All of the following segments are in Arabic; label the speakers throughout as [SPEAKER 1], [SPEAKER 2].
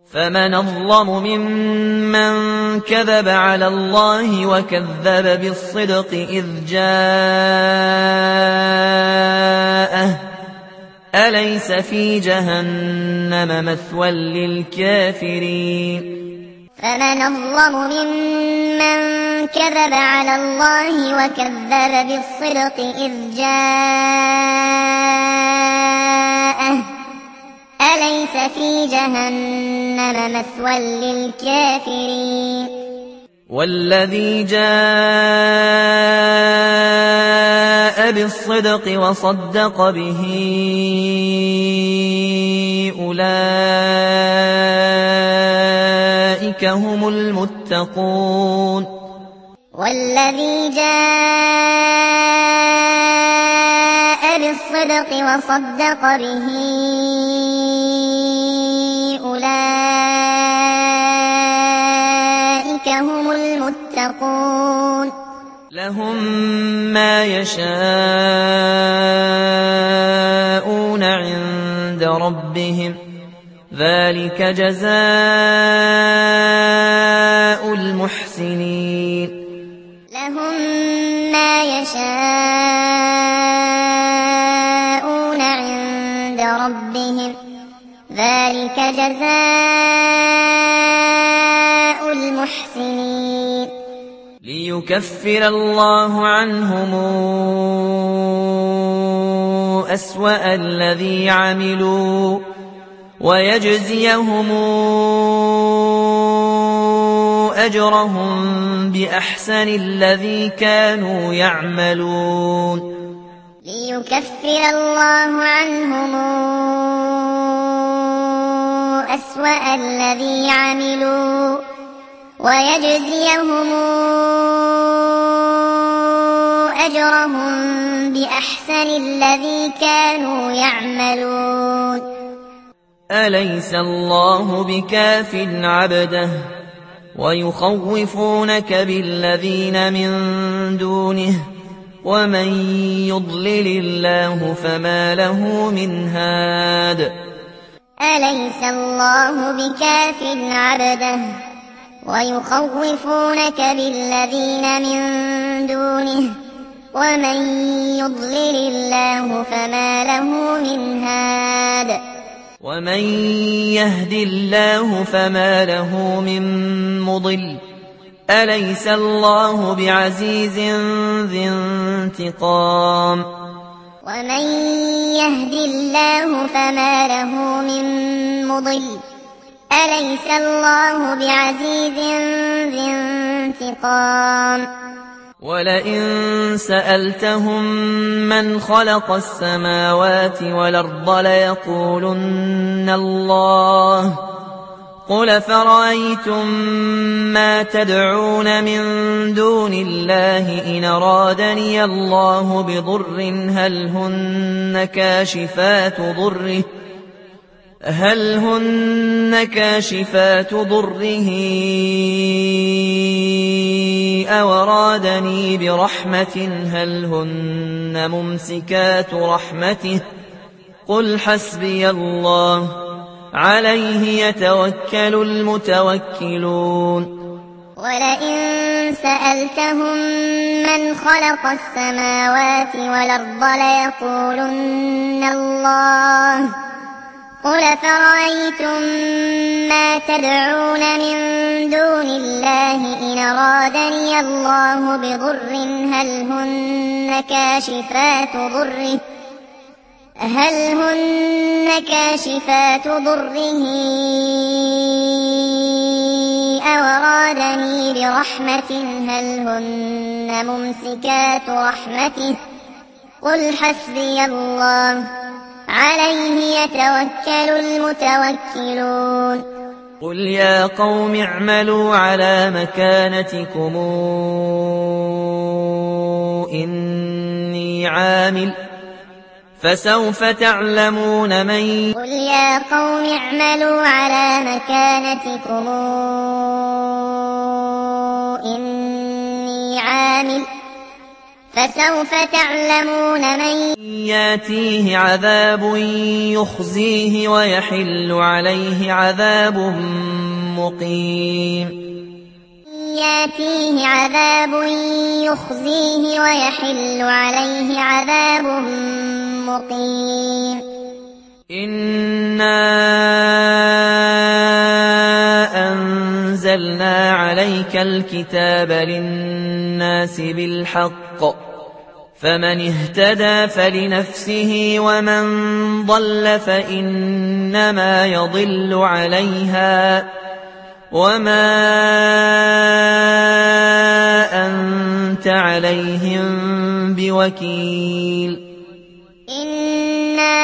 [SPEAKER 1] فمن أظلم ممن كذب على الله وكذب بالصدق إذ جاءه أليس في جهنم مثوى للكافرين
[SPEAKER 2] فمن أظلم ممن كذب على الله وكذب بالصدق إذ جاءه أليس في جهنم مثوى للكافرين
[SPEAKER 1] والذي جاء بالصدق وصدق به أولئك هم المتقون
[SPEAKER 2] والذي جاء بالصدق وصدق به أولئك هم المتقون
[SPEAKER 1] لهم ما يشاءون عند ربهم ذلك جزاء المحسنين
[SPEAKER 2] لهم ما يشاءون عند ربهم ذلك جزاء المحسنين
[SPEAKER 1] ليكفر الله عنهم أسوأ الذي عملوا ويجزيهم أجرهم بأحسن الذي كانوا يعملون
[SPEAKER 2] ليكفر الله عنهم أسوأ الذي عملوا ويجزيهم أجرهم بأحسن الذي كانوا يعملون
[SPEAKER 1] أليس الله بكاف عبده ويخوفونك بالذين من دونه ومن يضلل الله فما له من هاد
[SPEAKER 2] أليس الله بكاف عبده ويخوفونك بالذين من دونه ومن يضلل الله فما له من هاد
[SPEAKER 1] ومن يهد الله فما له من مضل أليس الله بعزيز ذي انتقام
[SPEAKER 2] ومن يهد الله فما له من مضل أليس الله بعزيز ذي انتقام
[SPEAKER 1] ولئن سألتهم من خلق السماوات والأرض ليقولن الله قل فرأيتم ما تدعون من دون الله إن أرادني الله بضر هل هن كاشفات ضره أو أرادني برحمة هل هن ممسكات رحمته قل حسبي الله عليه يتوكل المتوكلون
[SPEAKER 2] ولئن سألتهم من خلق السماوات والأرض ليقولن الله قل فرأيتم ما تدعون من دون الله إن أرادني الله بضر هل هن كاشفات ضره أو أرادني برحمة هل هن ممسكات رحمته قل حسبي الله عليه يتوكل المتوكلون
[SPEAKER 1] قل يا قوم اعملوا على مكانتكم إني عامل فسوف تعلمون من
[SPEAKER 2] قل يا قوم اعملوا على مكانتكم إني عامل فسوف تعلمون من
[SPEAKER 1] ياتيه عذاب يخزيه ويحل عليه عذاب مقيم
[SPEAKER 2] ياتيه عذاب يخزيه ويحل عليه عذاب مقيم
[SPEAKER 1] إنا أنزلنا عليك الكتاب للناس بالحق فمن اهتدى فلنفسه ومن ضل فإنما يضل عليها وما أنت عليهم بوكيل
[SPEAKER 2] إنا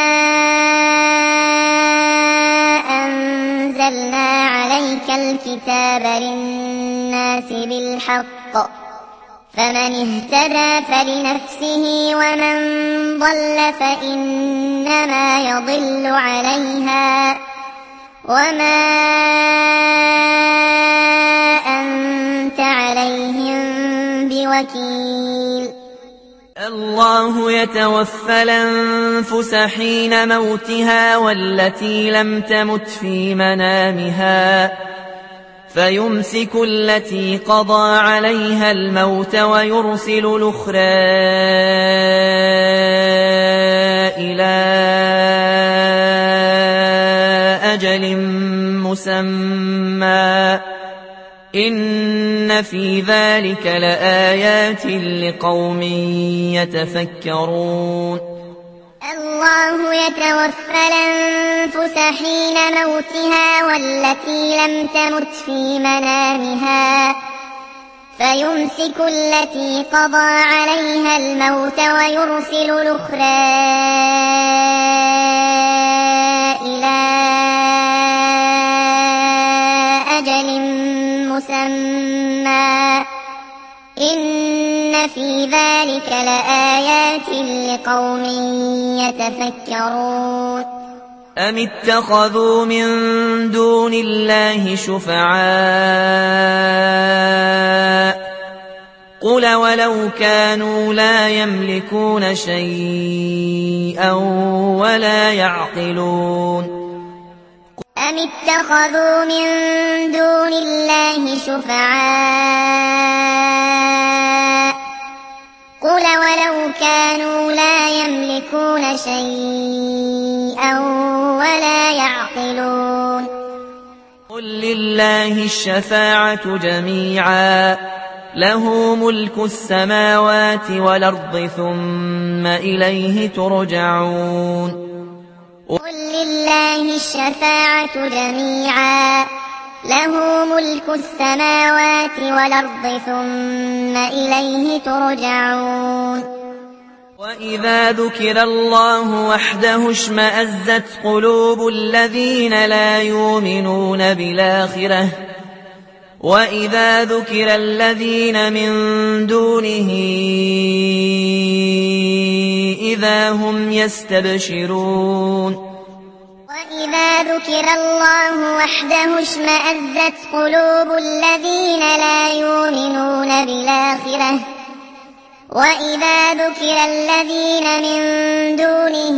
[SPEAKER 2] أنزلنا عليك الكتاب للناس بالحق فمن اهتدى فلنفسه ومن ضل فإنما يضل عليها وما أنت عليهم بوكيل
[SPEAKER 1] الله يتوفى الأنفس حين موتها والتي لم تمت في منامها فيمسك التي قضى عليها الموت ويرسل الأخرى إلى أجل مسمى إن في ذلك لآيات لقوم يتفكرون
[SPEAKER 2] الله يتوفى الأنفس حين موتها والتي لم تمت في منامها فيمسك التي قضى عليها الموت ويرسل الأخرى إلى أجل مسمى إن في ذلك لآيات لقوم يتفكرون
[SPEAKER 1] أم اتخذوا من دون الله شفعاء قل ولو كانوا لا يملكون شيئا ولا يعقلون
[SPEAKER 2] أم اتخذوا من دون الله شفعاء قل ولو كانوا لا يملكون شيئا ولا يعقلون
[SPEAKER 1] قل لله الشفاعة جميعا له ملك السماوات والأرض ثم إليه ترجعون
[SPEAKER 2] قل لله الشفاعة جميعا له ملك السماوات والأرض ثم إليه ترجعون
[SPEAKER 1] وإذا ذكر الله وحده اشمأزت قلوب الذين لا يؤمنون بالآخرة وإذا ذكر الذين من دونه إذا هم يستبشرون
[SPEAKER 2] وإذا ذكر الله وحده اشمأزت قلوب الذين لا يؤمنون بالآخرة وإذا ذكر الذين من دونه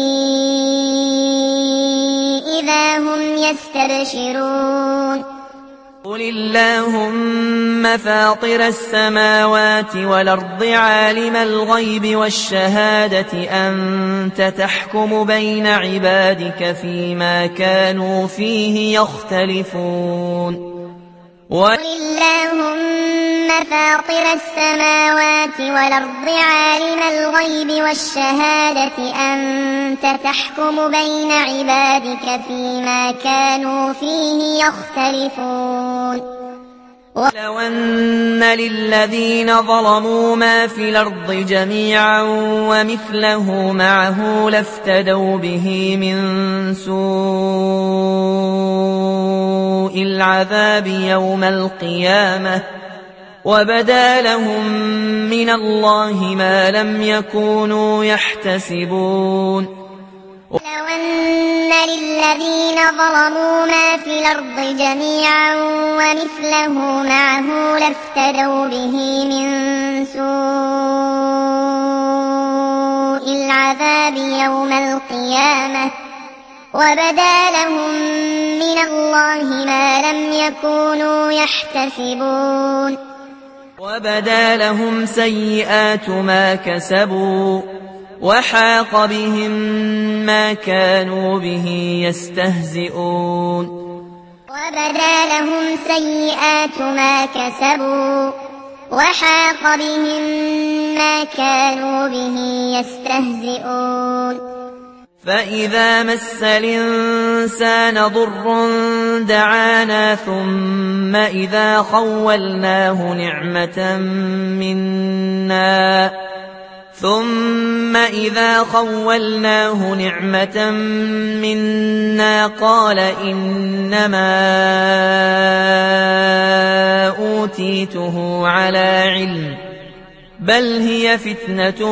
[SPEAKER 2] إذا هم يستبشرون
[SPEAKER 1] قل اللهم فاطر السماوات والأرض عالم الغيب والشهادة أنت تحكم بين عبادك فيما كانوا فيه يختلفون
[SPEAKER 2] قل اللهم فاطر السماوات والأرض عالم الغيب والشهادة أنت تحكم بين عبادك فيما كانوا فيه يختلفون
[SPEAKER 1] ولو أن للذين ظلموا ما في الأرض جميعا ومثله معه لافتدوا به من سوء العذاب يوم القيامة وبدا لهم من الله ما لم يكونوا يحتسبون
[SPEAKER 2] لو أن للذين ظلموا ما في الأرض جميعا ومثله معه لافتدوا به من سوء العذاب يوم القيامة وبدا لهم من الله ما لم يكونوا يحتسبون
[SPEAKER 1] وبدا لهم سيئات ما كسبوا وحاق بهم ما كانوا به يستهزئون
[SPEAKER 2] وبدا لهم سيئات ما كسبوا وحاق بهم ما كانوا به يستهزئون
[SPEAKER 1] فإذا مس الإنسان ضر دعانا ثم إذا خولناه نعمة منا قال إنما أوتيته على علم بل هي فتنة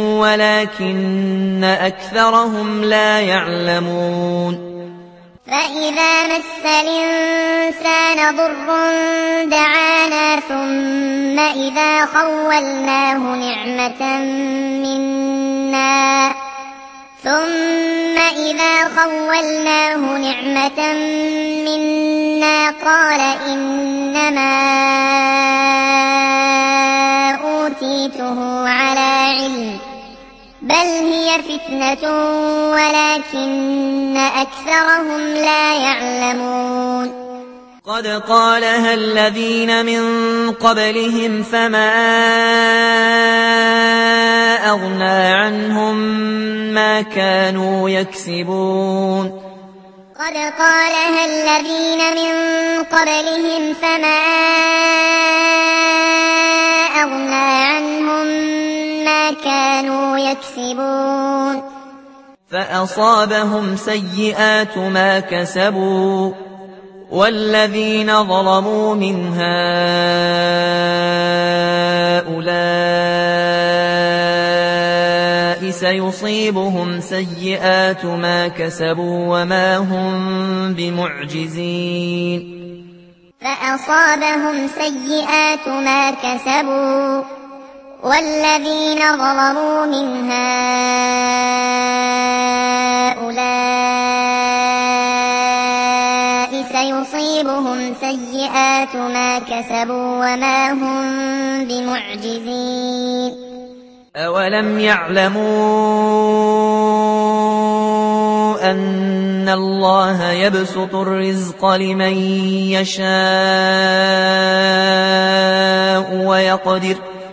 [SPEAKER 1] ولكن أكثرهم لا يعلمون
[SPEAKER 2] فإذا مس الإنسان ضر دعانا ثم إذا خولناه نعمة منا قال إنما أوتيته على علم بل هي فتنة ولكن أكثرهم لا يعلمون
[SPEAKER 1] قد قالها الذين من قبلهم فما أغنى عنهم ما كانوا يكسبون
[SPEAKER 2] قد قالها الذين من قبلهم فما أغنى عنهم ما كانوا يكسبون
[SPEAKER 1] فأصابهم سيئات ما كسبوا والذين ظلموا من هؤلاء سيصيبهم سيئات ما كسبوا وما هم بمعجزين
[SPEAKER 2] فأصابهم سيئات ما كسبوا والذين ظلموا من هؤلاء سيصيبهم سيئات ما كسبوا وما هم بمعجزين
[SPEAKER 1] أولم يعلموا أن الله يبسط الرزق لمن يشاء ويقدر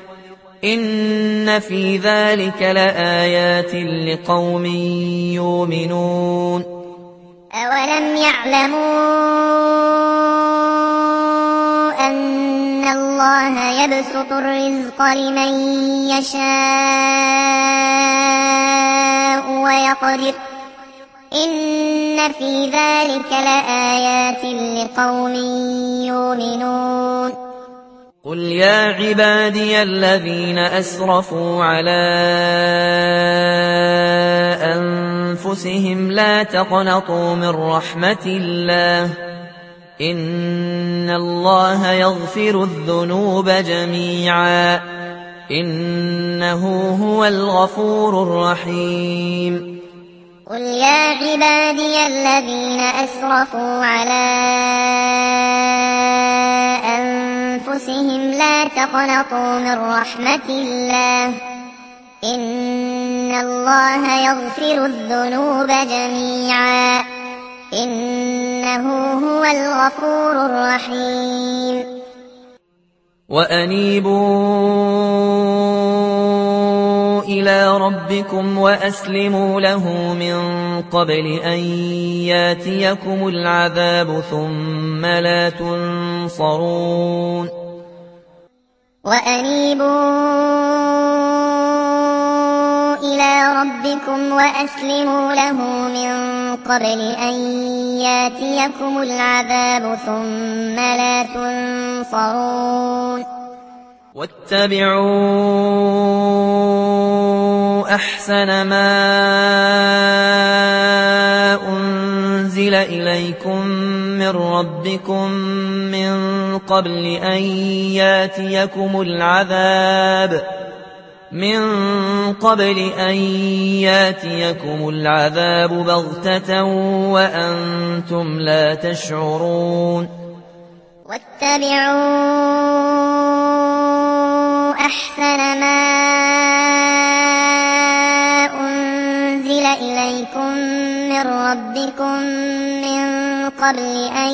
[SPEAKER 1] إن في ذلك لآيات لقوم يؤمنون
[SPEAKER 2] أولم يعلموا أن الله يبسط الرزق لمن يشاء ويقدر إن في ذلك لآيات لقوم يؤمنون
[SPEAKER 1] قل يا عبادي الذين أسرفوا على أنفسهم لا تقنطوا من رحمة الله إن الله يغفر الذنوب جميعا إنه هو الغفور الرحيم
[SPEAKER 2] قل يا عبادي الذين أسرفوا على أنفسهم لا تقنطوا من رحمة الله إن الله يغفر الذنوب جميعا إنه هو الغفور الرحيم
[SPEAKER 1] وأنيبوا إلى ربكم وأسلموا له من قبل أن ياتيكم العذاب ثم لا تنصرون
[SPEAKER 2] وأنيبوا إلى ربكم وأسلموا له من قبل أن ياتيكم العذاب ثم لا تنصرون
[SPEAKER 1] واتبعوا أحسن ما أنزل إليكم من ربكم من قبل أن ياتيكم العذاب بغتة وأنتم لا تشعرون
[SPEAKER 2] واتبعوا أحسن ما أنزل إليكم من ربكم من قبل أن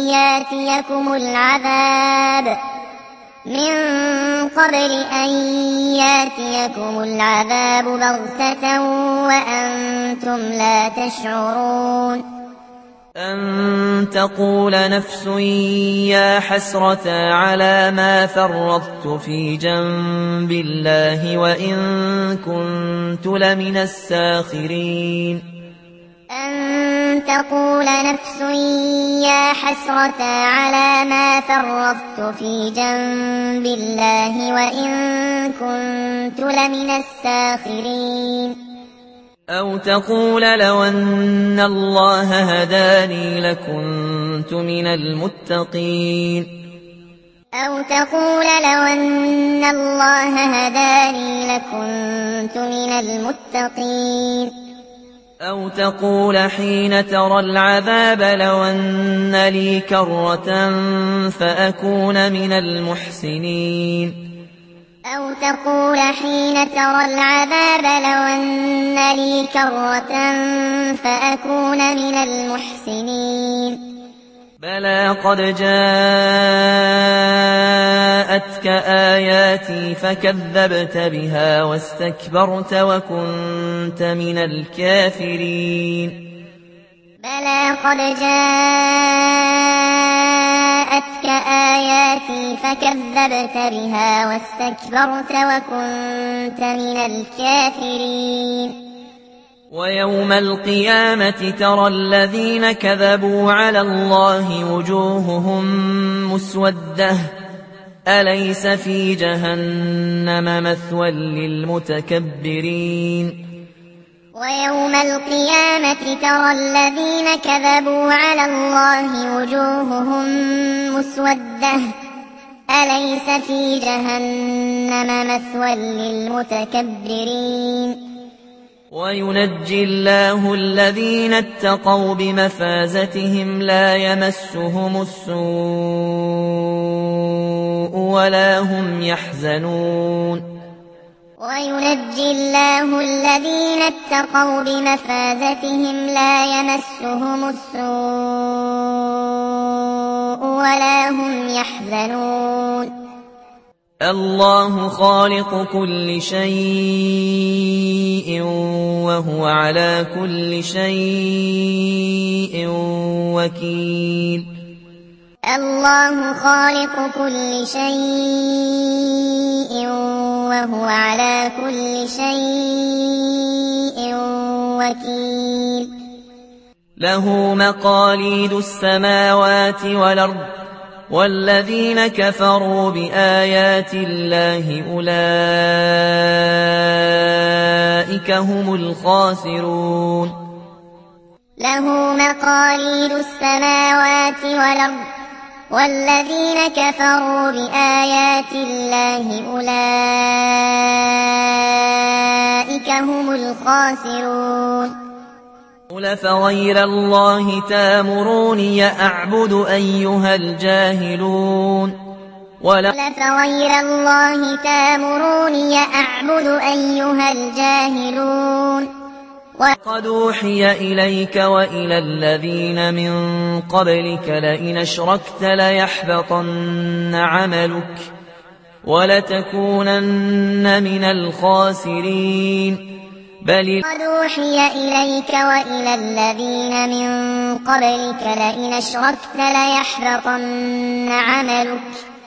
[SPEAKER 2] ياتيكم العذاب بغتة وأنتم لا تشعرون
[SPEAKER 1] أن تقول نفس يا حسرة على ما فرطت في جنب الله وإن كنت لمن الساخرين
[SPEAKER 2] أن تقول نفس يا حسرة على ما فرطت في جنب الله وإن كنت لمن الساخرين
[SPEAKER 1] أو تقول لو أن الله هداني لكنت من المتقين
[SPEAKER 2] أو تقول لو أن الله هداني لكنت من المتقين
[SPEAKER 1] أو تقول حين ترى العذاب لو أن لي كرة فأكون من المحسنين
[SPEAKER 2] أو تقول حين ترى العذاب لو أن لي كرة فأكون من المحسنين
[SPEAKER 1] بلى قد جاءتك آياتي فكذبت بها واستكبرت وكنت من الكافرين
[SPEAKER 2] بلى قد جاءتك آياتي فكذبت بها واستكبرت وكنت من الكافرين
[SPEAKER 1] ويوم القيامة ترى الذين كذبوا على الله وجوههم مسودة أليس في جهنم مثوى للمتكبرين
[SPEAKER 2] ويوم القيامة ترى الذين كذبوا على الله وجوههم مسودة أليس في جهنم مثوى للمتكبرين
[SPEAKER 1] وينجي الله الذين اتقوا بمفازتهم لا يمسهم السوء ولا هم يحزنون
[SPEAKER 2] وينجي الله الذين اتقوا بمفازتهم لا يمسهم السوء ولا هم يحزنون
[SPEAKER 1] الله خالق كل شيء وهو على كل شيء وكيل
[SPEAKER 2] الله خالق كل شيء وهو على كل شيء وكيل
[SPEAKER 1] له مقاليد السماوات والأرض والذين كفروا بآيات الله أولئك هم الخاسرون
[SPEAKER 2] له مقاليد السماوات والأرض والذين كفروا بآيات الله أولئك هم الخاسرون
[SPEAKER 1] قل فغير الله تامروني أعبد أيها الجاهلون
[SPEAKER 2] قل فغير الله تامروني أعبد أيها الجاهلون
[SPEAKER 1] وقد أوحي إليك وإلى الذين من قبلك لئن أشركت ليحبطن عملك ولتكونن من الخاسرين بل
[SPEAKER 2] قد أوحي إليك وإلى الذين من قبلك لئن أشركت ليحبطن عملك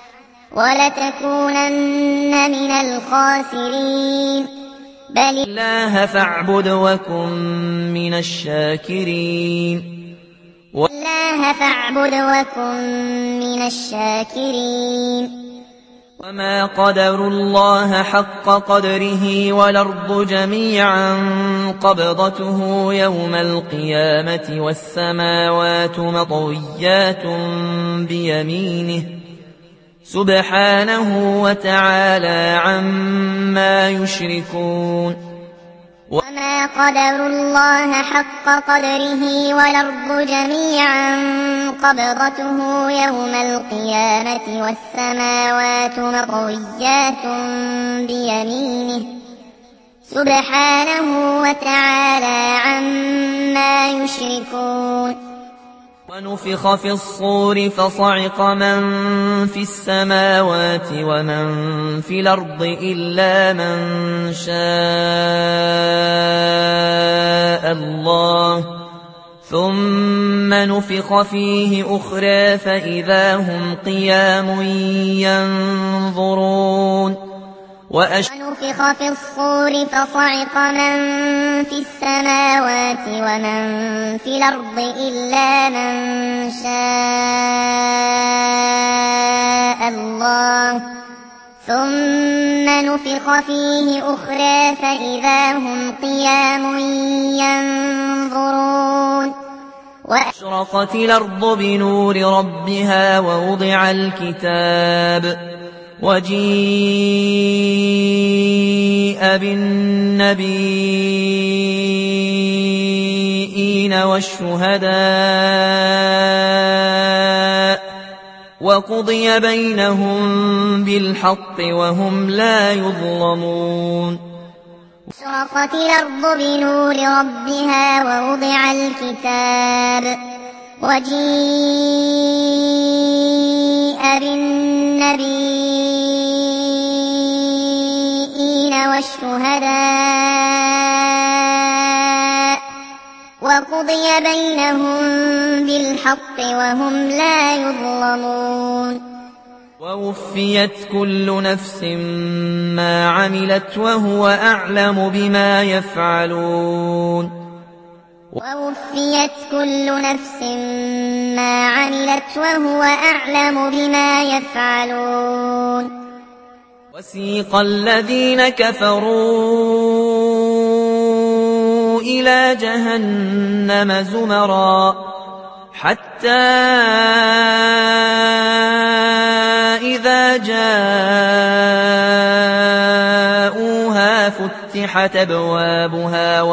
[SPEAKER 2] ولتكونن من الخاسرين بل
[SPEAKER 1] الله فاعبد وكن من الشاكرين وما قدروا الله حق قدره والأرض جميعا قبضته يوم القيامة والسماوات مطويات بيمينه سبحانه وتعالى عما يشركون
[SPEAKER 2] وما قدروا الله حق قدره والأرض جميعا قبضته يوم القيامة والسماوات مطويات بيمينه سبحانه وتعالى عما يشركون
[SPEAKER 1] ونفخ في الصور فصعق من في السماوات ومن في الأرض إلا من شاء الله ثم نفخ فيه أخرى فإذا هم قيام ينظرون
[SPEAKER 2] ونفخ في الصور فصعق من في السماوات ومن في الأرض إلا من شاء الله ثم نفخ فيه أخرى فإذا هم قيام ينظرون
[SPEAKER 1] وأشرقت الأرض بنور ربها ووضع الكتاب وجيء بالنبيين والشهداء وقضي بينهم بالحق وهم لا يظلمون
[SPEAKER 2] أشرقت الأرض بنور ربها ووضع الكتاب وجيء بالنبيين والشهداء وقضي بينهم بالحق وهم لا يظلمون
[SPEAKER 1] ووفيت كل نفس ما عملت وهو أعلم بما يفعلون
[SPEAKER 2] ووفيت كل نفس ما عملت وهو أعلم بما يفعلون
[SPEAKER 1] وسيق الذين كفروا إلى جهنم زمرا حتى إذا جاءوها فتحت أبوابها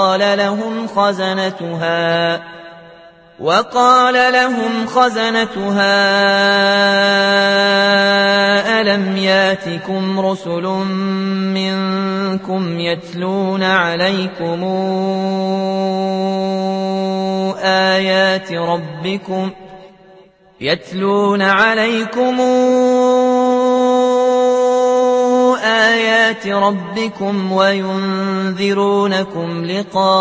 [SPEAKER 1] وقال لهم خزنتها ألم ياتكم رسل منكم يتلون عليكم آيات ربكم وينذرونكم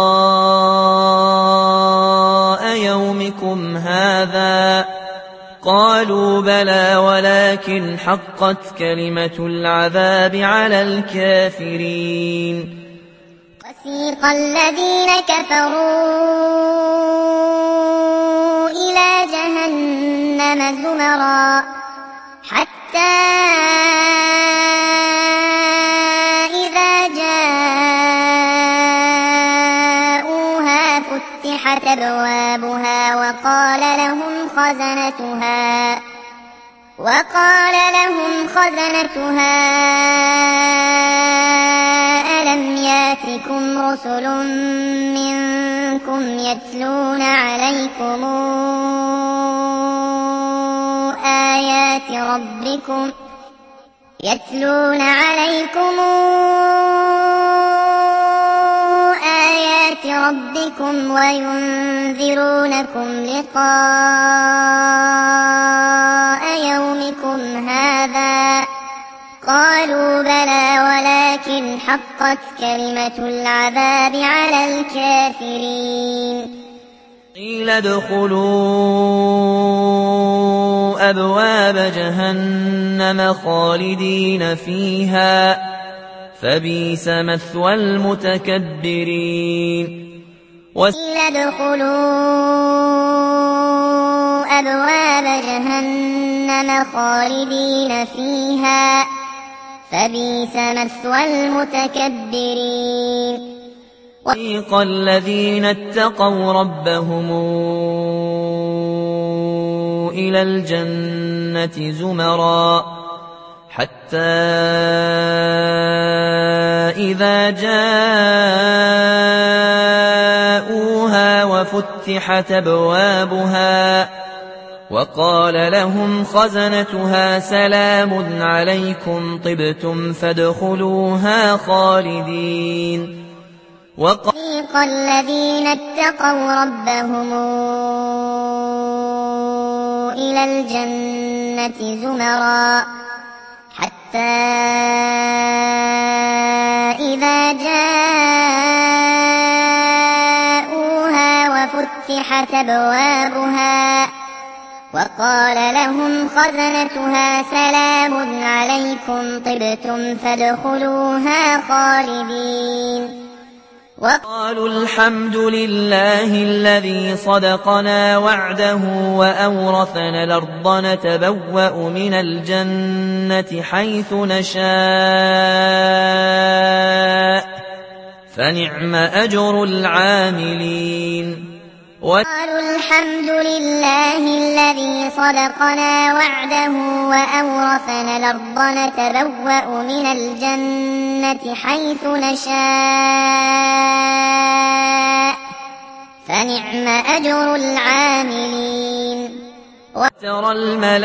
[SPEAKER 1] لقاء يومكم هذا قالوا بلى ولكن حقت كلمة العذاب على الكافرين
[SPEAKER 2] وسيق الذين كفروا إلى جهنم زمرا حتى إذا جاءوها فتحت أبوابها وقال لهم خزنتها ألم ياتكم رسل منكم يتلون عليكم آيات ربكم وينذرونكم لقاء يومكم هذا قالوا بلى ولكن حقت كلمة العذاب على الكافرين
[SPEAKER 1] قيل ادخلوا أبواب جهنم خالدين فيها فبئس مثوى المتكبرين
[SPEAKER 2] قيل ادخلوا أبواب جهنم خالدين فيها فبئس مثوى المتكبرين
[SPEAKER 1] وسيق الذين اتقوا ربهم إلى الجنة زمرا حتى إذا جاءوها وفتحت أبوابها وقال لهم خزنتها سلام عليكم طبتم فادخلوها خالدين
[SPEAKER 2] وسيق الذين اتقوا ربهم إلى الجنة زمرا حتى إذا جاءوها وفتحت أبوابها وقال لهم خزنتها سلام عليكم طبتم فادخلوها خالدين
[SPEAKER 1] وقالوا الحمد لله الذي صدقنا وعده وأورثنا الأرض نتبوأ من الجنة حيث نشاء فنعم أجر العاملين
[SPEAKER 2] قالوا الحمد لله الذي صدقنا وعده وأورثنا الأرض نتبوأ من الجنة حيث نشاء فنعم أجر العاملين
[SPEAKER 1] وترى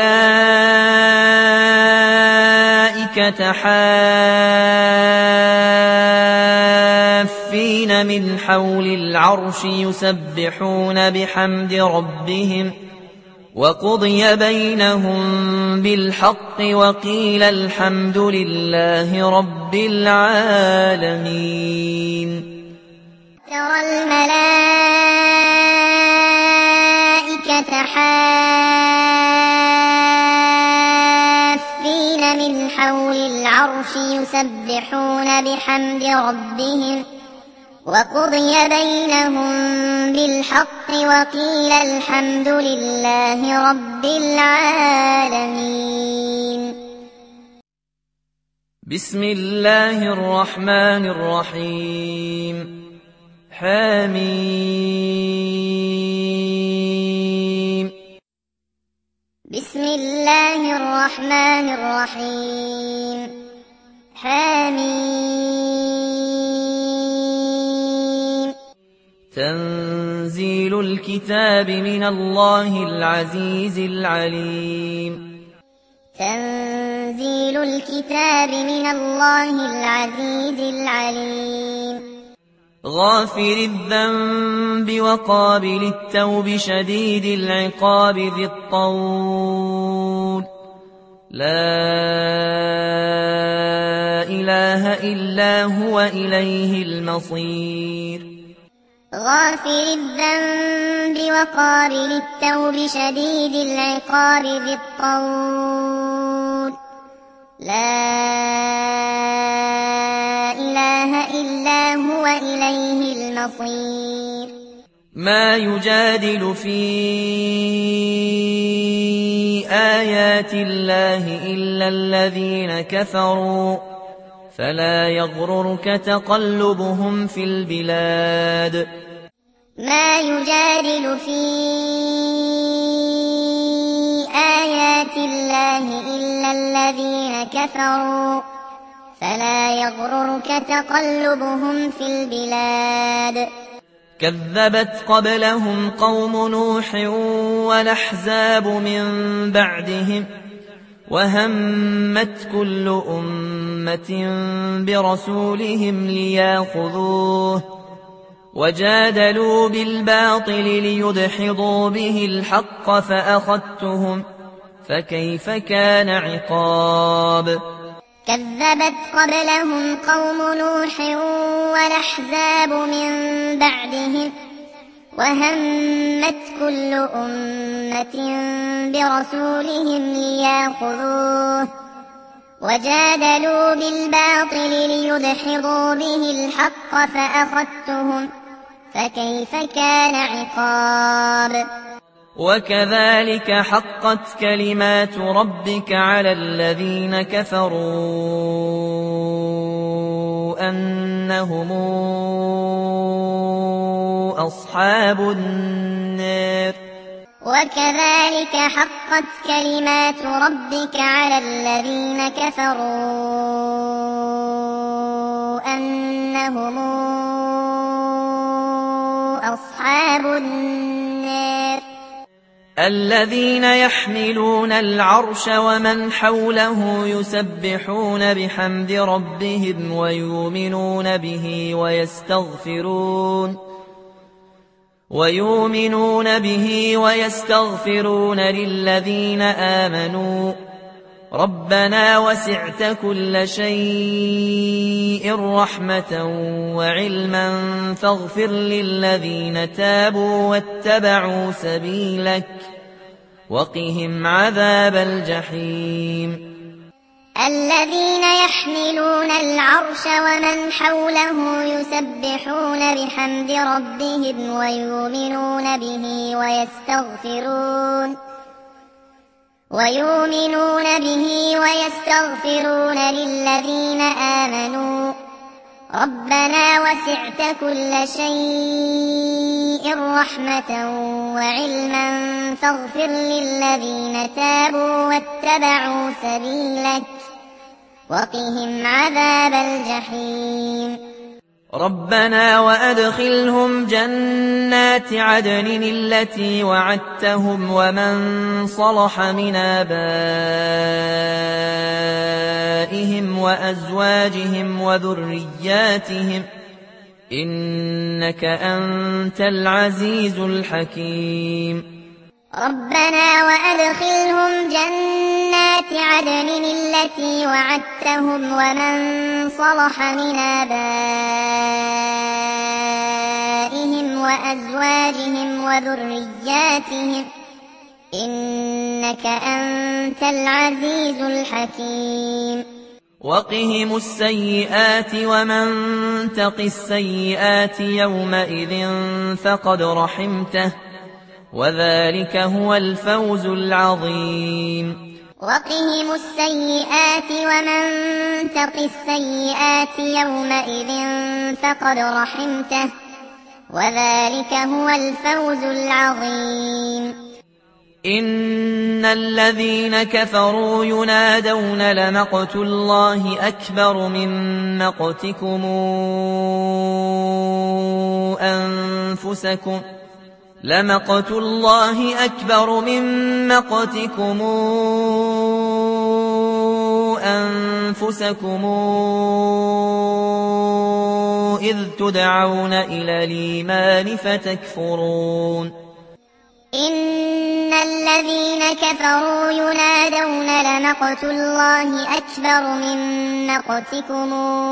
[SPEAKER 1] الملائكة حافين من حول العرش يسبحون بحمد ربهم وقضي بينهم بالحق وقيل الحمد لله رب العالمين
[SPEAKER 2] ترى الملائكة حافين من حول العرش يسبحون بحمد ربهم وقضي بينهم بالحق وقيل الحمد لله رب العالمين
[SPEAKER 1] بسم الله الرحمن الرحيم حميم
[SPEAKER 2] بسم الله الرحمن الرحيم حميم
[SPEAKER 1] تنزيل الكتاب من الله العزيز العليم
[SPEAKER 2] تنزيل الكتاب من الله العزيز العليم
[SPEAKER 1] غافر الذنب وقابل التوب شديد العقاب ذي الطول لا إله إلا هو إليه المصير
[SPEAKER 2] غافر الذنب وقابل التوب شديد العقاب ذي الطول لا إله إلا هو إليه المصير
[SPEAKER 1] ما يجادل في آيات الله إلا الذين كفروا فلا يغررك تقلبهم في البلاد
[SPEAKER 2] ما يجادل في آيات الله إلا الذين كفروا فلا يغررك تقلبهم في البلاد
[SPEAKER 1] كذبت قبلهم قوم نوح والأحزاب من بعدهم وهمت كل أمة برسولهم ليأخذوه وجادلوا بالباطل ليدحضوا به الحق فأخذتهم فكيف كان عقاب
[SPEAKER 2] كذبت قبلهم قوم نوح والأحزاب من بعدهم وهمت كل أمة برسولهم ليأخذوه وجادلوا بالباطل ليدحضوا به الحق فأخذتهم فكيف كان عقاب
[SPEAKER 1] وكذلك حقت كلمات ربك على الذين كفروا أنهم أصحاب النار.
[SPEAKER 2] وكذلك حقت كلمات ربك على الذين كفروا أنهم أصحاب النار.
[SPEAKER 1] الذين يحملون العرش ومن حوله يسبحون بحمد ربهم ويؤمنون به ويستغفرون للذين آمنوا ربنا وسعت كل شيء رحمة وعلما فاغفر للذين تابوا واتبعوا سبيلك وقهم عذاب الجحيم.
[SPEAKER 2] الذين يحملون العرش ومن حوله يسبحون بحمد ربهم ويؤمنون به ويستغفرون للذين آمنوا ربنا وسعت كل شيء رحمة وعلما فاغفر للذين تابوا واتبعوا سبيلك وقهم عذاب الجحيم.
[SPEAKER 1] ربنا وأدخلهم جنات عدن التي وعدتهم ومن صلح من آبائهم وأزواجهم وذرياتهم إنك أنت العزيز الحكيم.
[SPEAKER 2] ربنا وأدخلهم جنات عدن التي وعدتهم ومن صلح من آبائهم وأزواجهم وذرياتهم إنك أنت العزيز الحكيم.
[SPEAKER 1] وقهم السيئات ومن تق السيئات يومئذ فقد رحمته وذلك هو الفوز العظيم.
[SPEAKER 2] وقهم السيئات ومن تق السيئات يومئذ فقد رحمته وذلك هو الفوز العظيم.
[SPEAKER 1] إن الذين كفروا ينادون لمقت الله أكبر من مقتكم أنفسكم لمقت الله أكبر من مقتكم أنفسكم إذ تدعون إلى الإيمان فتكفرون.
[SPEAKER 2] إن الذين كفروا ينادون لمقت الله أكبر من مقتكم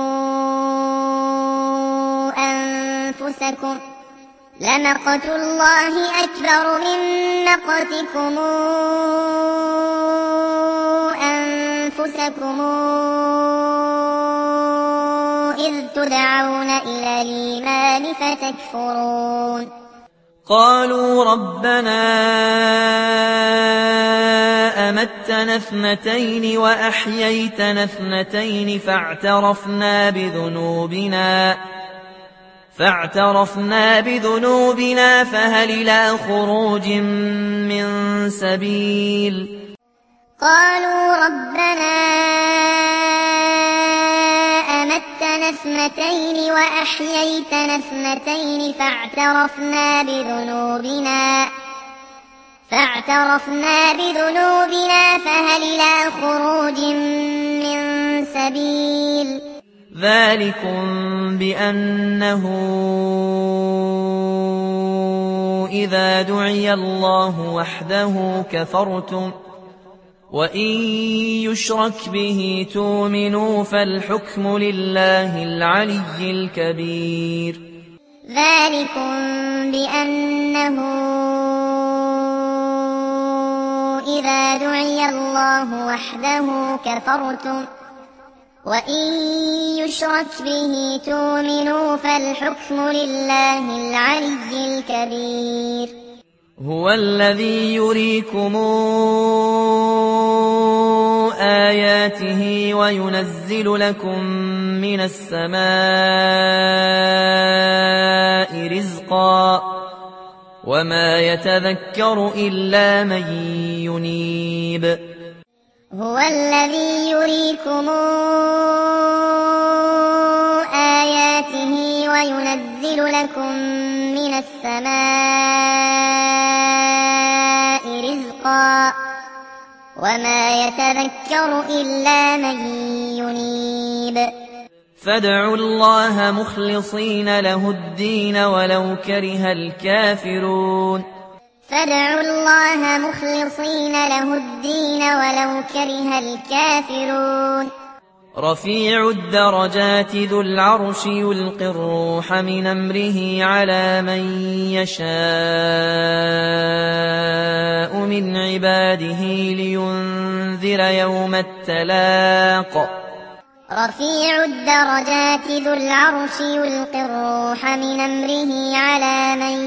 [SPEAKER 2] أنفسكم لمقت الله أكبر من مقتكم أنفسكم إذ تدعون إلى الإيمان فتكفرون.
[SPEAKER 1] قالوا ربنا أمتنا اثنتين وأحييتنا اثنتين فاعترفنا بذنوبنا فهل إلى خروج من سبيل.
[SPEAKER 2] قالوا ربنا أمتنا اثنتين وأحييتنا اثنتين فاعترفنا بذنوبنا فهل إلى خروج من سبيل.
[SPEAKER 1] ذلكم بأنه إذا دعي الله وحده كفرتم وإن يشرك به تؤمنوا فالحكم لله العلي الكبير.
[SPEAKER 2] ذلكم بأنه إذا دعي الله وحده كفرتم وإن يشرك به تؤمنوا فالحكم لله العلي الكبير.
[SPEAKER 1] هو الذي يريكم آياته وينزل لكم من السماء رزقا وما يتذكر إلا من ينيب
[SPEAKER 2] هو الذي يريكم آياته وينزل لكم من السماء رزقا وما يتذكر إلا من ينيب
[SPEAKER 1] فادعوا الله مخلصين له الدين ولو كره الكافرون
[SPEAKER 2] فادعوا الله مخلصين له الدين ولو كره الكافرون
[SPEAKER 1] رفيع الدرجات ذو العرش يلقي الروح من أمره على من يشاء من عباده لينذر يوم التلاق
[SPEAKER 2] رفيع الدرجات ذو العرش يلقي الروح من أمره على من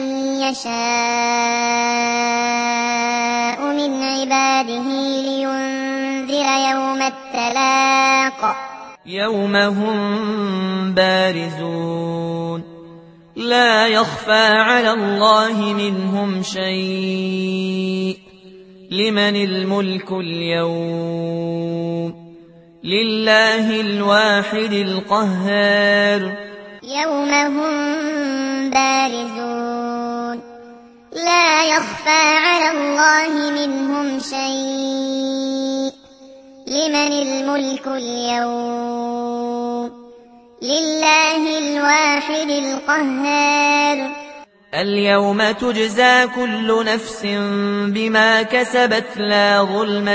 [SPEAKER 2] يشاء من عباده لينذر يوم التلاق
[SPEAKER 1] يوم هم بارزون لا يخفى على الله منهم شيء لمن الملك اليوم لله الواحد القهار
[SPEAKER 2] يوم هم بارزون لا يخفى على الله منهم شيء لمن الملك اليوم لله الواحد القهار
[SPEAKER 1] اليوم تجزى كل نفس بما كسبت لا ظلم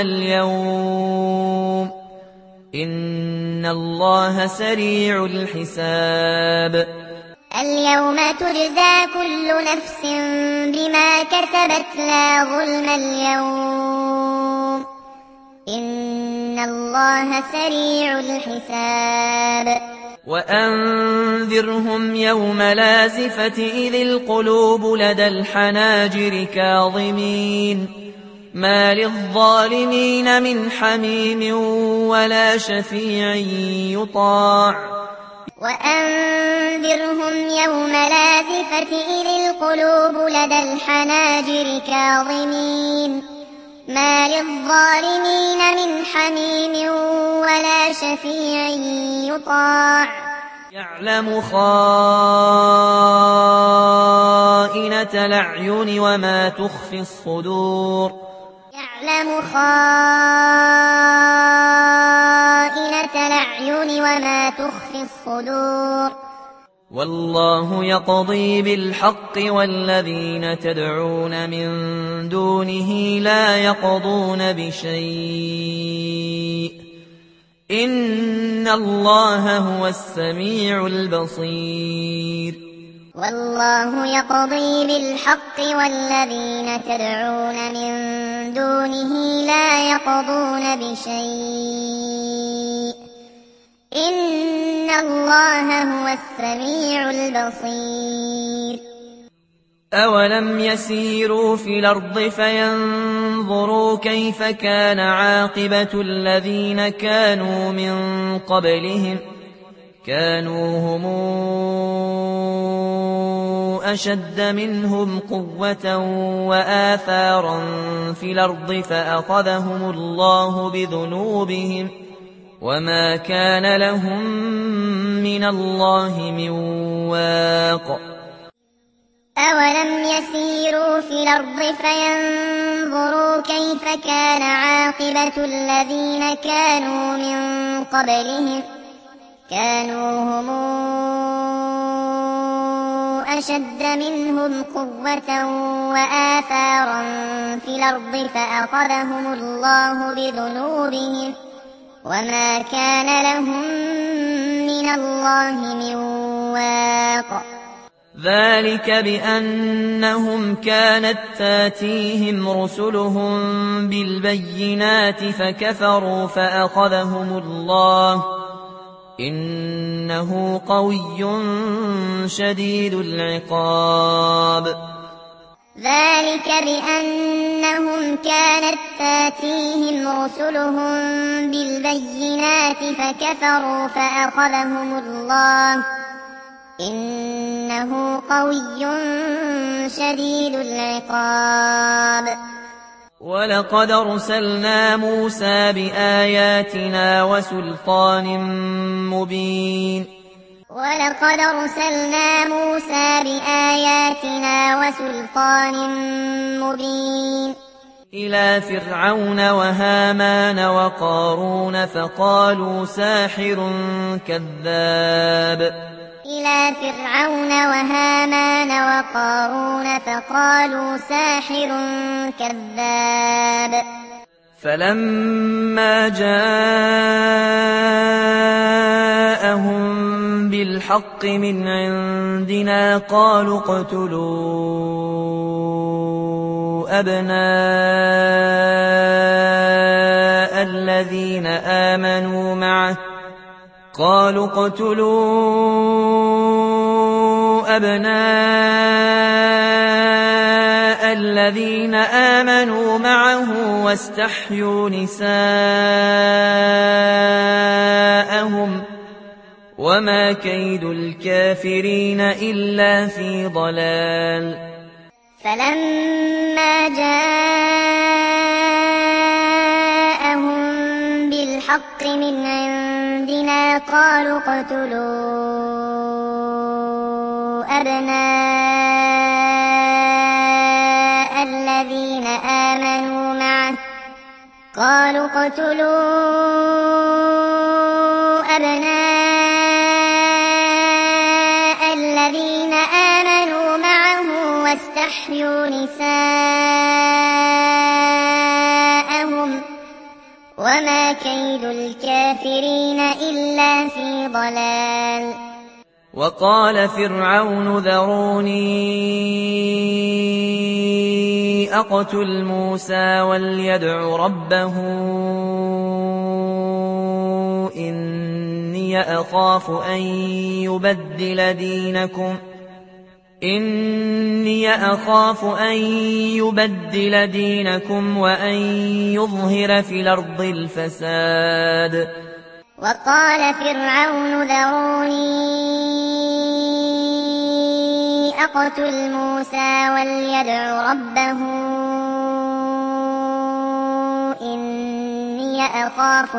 [SPEAKER 1] اليوم إن الله سريع الحساب
[SPEAKER 2] اليوم تجزى كل نفس بما كسبت لا ظلم اليوم إن الله سريع الحساب
[SPEAKER 1] وأنذرهم يوم لازفة إذ القلوب لدى الحناجر كاظمين ما للظالمين من حميم ولا شفيع يطاع
[SPEAKER 2] وأنذرهم يوم لازفة إذ القلوب لدى الحناجر كاظمين ما للظالمين من حميم ولا شفيع يطاع
[SPEAKER 1] يعلم خائنة الأعين وما تخفي الصدور
[SPEAKER 2] يعلم خائنة الأعين وما تخفي الصدور
[SPEAKER 1] والله يقضي بالحق والذين تدعون من دونه لا يقضون بشيء إن الله هو السميع البصير
[SPEAKER 2] والله يقضي بالحق والذين تدعون من دونه لا يقضون بشيء إن الله هو السميع البصير
[SPEAKER 1] أولم يسيروا في الأرض فينظروا كيف كان عاقبة الذين كانوا من قبلهم كانوا هم أشد منهم قوة وآثارا في الأرض فأخذهم الله بذنوبهم وما كان لهم من الله من واق
[SPEAKER 2] أولم يسيروا في الأرض فينظروا كيف كان عاقبة الذين كانوا من قبلهم كانوا هم أشد منهم قوة وآثارا في الأرض فأخذهم الله بذنوبهم وما كان لهم من الله من واق
[SPEAKER 1] ذلك بأنهم كانت تاتيهم رسلهم بالبينات فكفروا فأخذهم الله إنه قوي شديد العقاب
[SPEAKER 2] ذلك بأنهم كانت تاتيهم رسلهم بالبينات فكفروا فأخذهم الله إنه قوي شديد العقاب.
[SPEAKER 1] ولقد أرسلنا موسى بآياتنا وسلطان مبين
[SPEAKER 2] ولقد أرسلنا موسى بآياتنا وسلطان مبين
[SPEAKER 1] إلى فرعون وهامان وقارون فقالوا ساحر كذاب
[SPEAKER 2] إلى فرعون وهامان وقارون فقالوا ساحر كذاب.
[SPEAKER 1] فلما جاءهم بالحق من عندنا قالوا اقتلوا أبناء الذين آمنوا معه واستحيوا نساءهم وما كيد الكافرين إلا في ضلال.
[SPEAKER 2] فلما جاءهم بالحق من عندنا قالوا اقتلوا أبناء الذين آمنوا معه واستحيوا نساءهم وما كيد الكافرين إلا في ضلال.
[SPEAKER 1] وقال فرعون ذروني أقتل موسى وليدع ربه إني أخاف أن يبدل دينكم وأن يظهر في الأرض الفساد.
[SPEAKER 2] وقال فرعون ذروني أقتل موسى وليدع ربه إني أخاف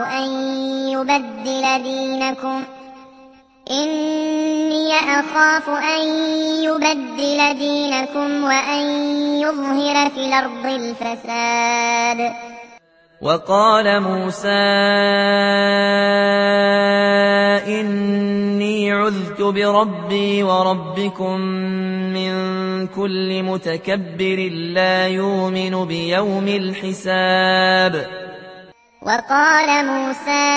[SPEAKER 2] أن يبدل دينكم وأن يظهر في الأرض الفساد.
[SPEAKER 1] وقال موسى إني عذت بربي وربكم من كل متكبر لا يؤمن بيوم الحساب.
[SPEAKER 2] وقال موسى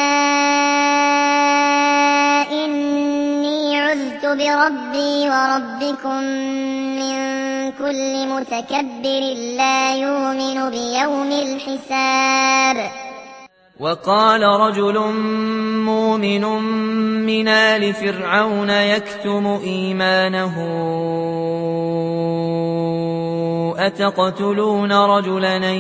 [SPEAKER 2] إني عذت بربي وربكم من كل متكبر لا يؤمن بيوم الحساب.
[SPEAKER 1] وقال رجل مؤمن من آل فرعون يكتم إيمانه أتقتلون رجلا أن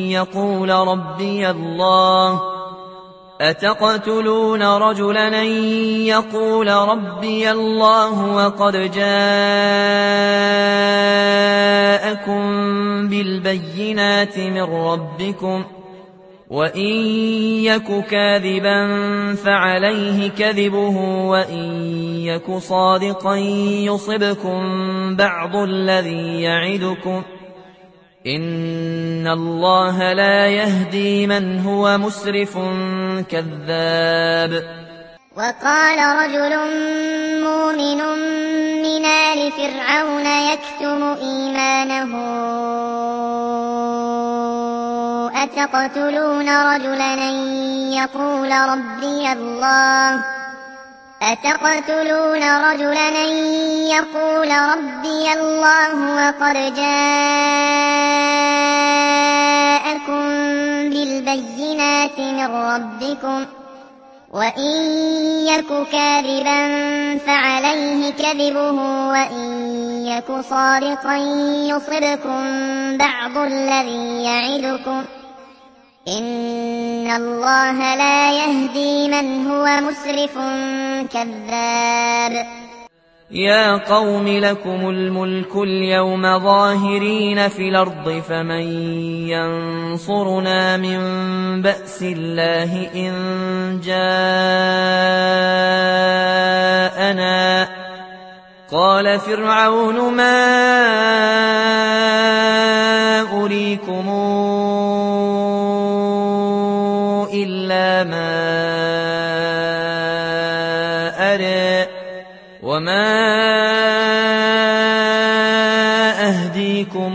[SPEAKER 1] يقول ربي الله وقد جاءكم بالبينات من ربكم وإن يك كاذبا فعليه كذبه وإن يك صادقا يصبكم بعض الذي يعدكم إن الله لا يهدي من هو مسرف كذاب.
[SPEAKER 2] وقال رجل مؤمن من آل فرعون يكتم إيمانه أتقتلون رجلا أن يقول ربي الله وقد جاءكم بالبينات من ربكم وإن يك كاذبا فعليه كذبه وإن يك صادقا يصبكم بعض الذي يعدكم إن الله لا يهدي من هو مسرف كذاب.
[SPEAKER 1] يا قوم لكم الملك اليوم ظاهرين في الأرض فمن ينصرنا من بأس الله إن جاءنا. قال فرعون ما أريكم إلا ما أرى وما أهديكم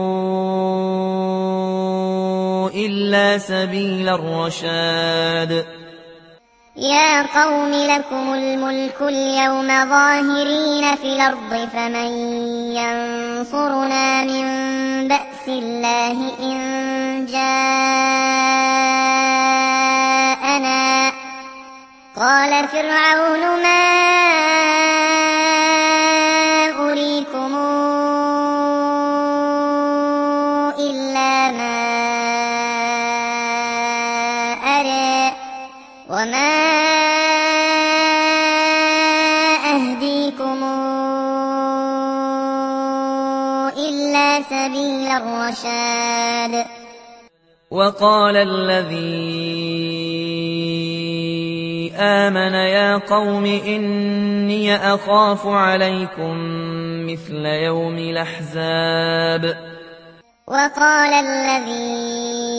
[SPEAKER 1] إلا سبيل الرشاد.
[SPEAKER 2] يا قوم لكم الملك اليوم ظاهرين في الأرض فمن ينصرنا من بأس الله إن جاءنا. قال فرعون ما أريكم إلا ما أرى وما أهديكم إلا سبيل الرشاد.
[SPEAKER 1] وقال الذي آمن يا قوم إني أخاف عليكم مثل يوم الأحزاب.
[SPEAKER 2] وقال الذي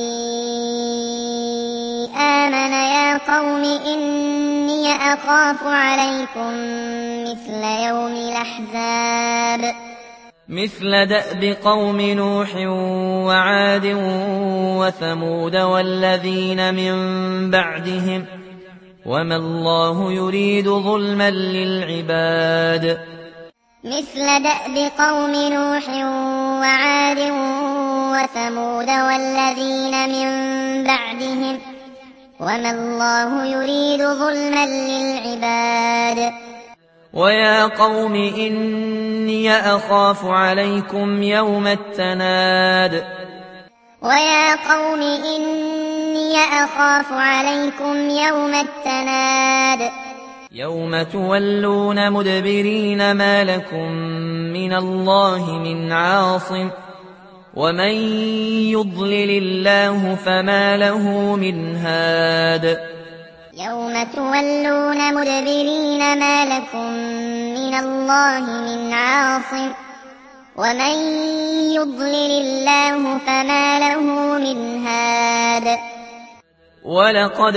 [SPEAKER 2] آمن يا قوم إني أخاف عليكم مثل يوم الأحزاب.
[SPEAKER 1] مثل دأب قوم نوح وعاد وثمود والذين من بعدهم وما الله يريد ظلما للعباد.
[SPEAKER 2] مثل دأب قوم نوح وعاد وثمود والذين من بعدهم وما الله يريد ظلما للعباد.
[SPEAKER 1] ويا قوم إني أخاف عليكم يوم التناد.
[SPEAKER 2] ويا قوم إني أخاف عليكم يوم التناد.
[SPEAKER 1] يوم تولون مدبرين ما لكم من الله من عاصم ومن يضلل الله فما له من هاد.
[SPEAKER 2] يوم تولون مدبرين ما لكم من الله من عاصم ومن يضلل الله فما له من هاد.
[SPEAKER 1] ولقد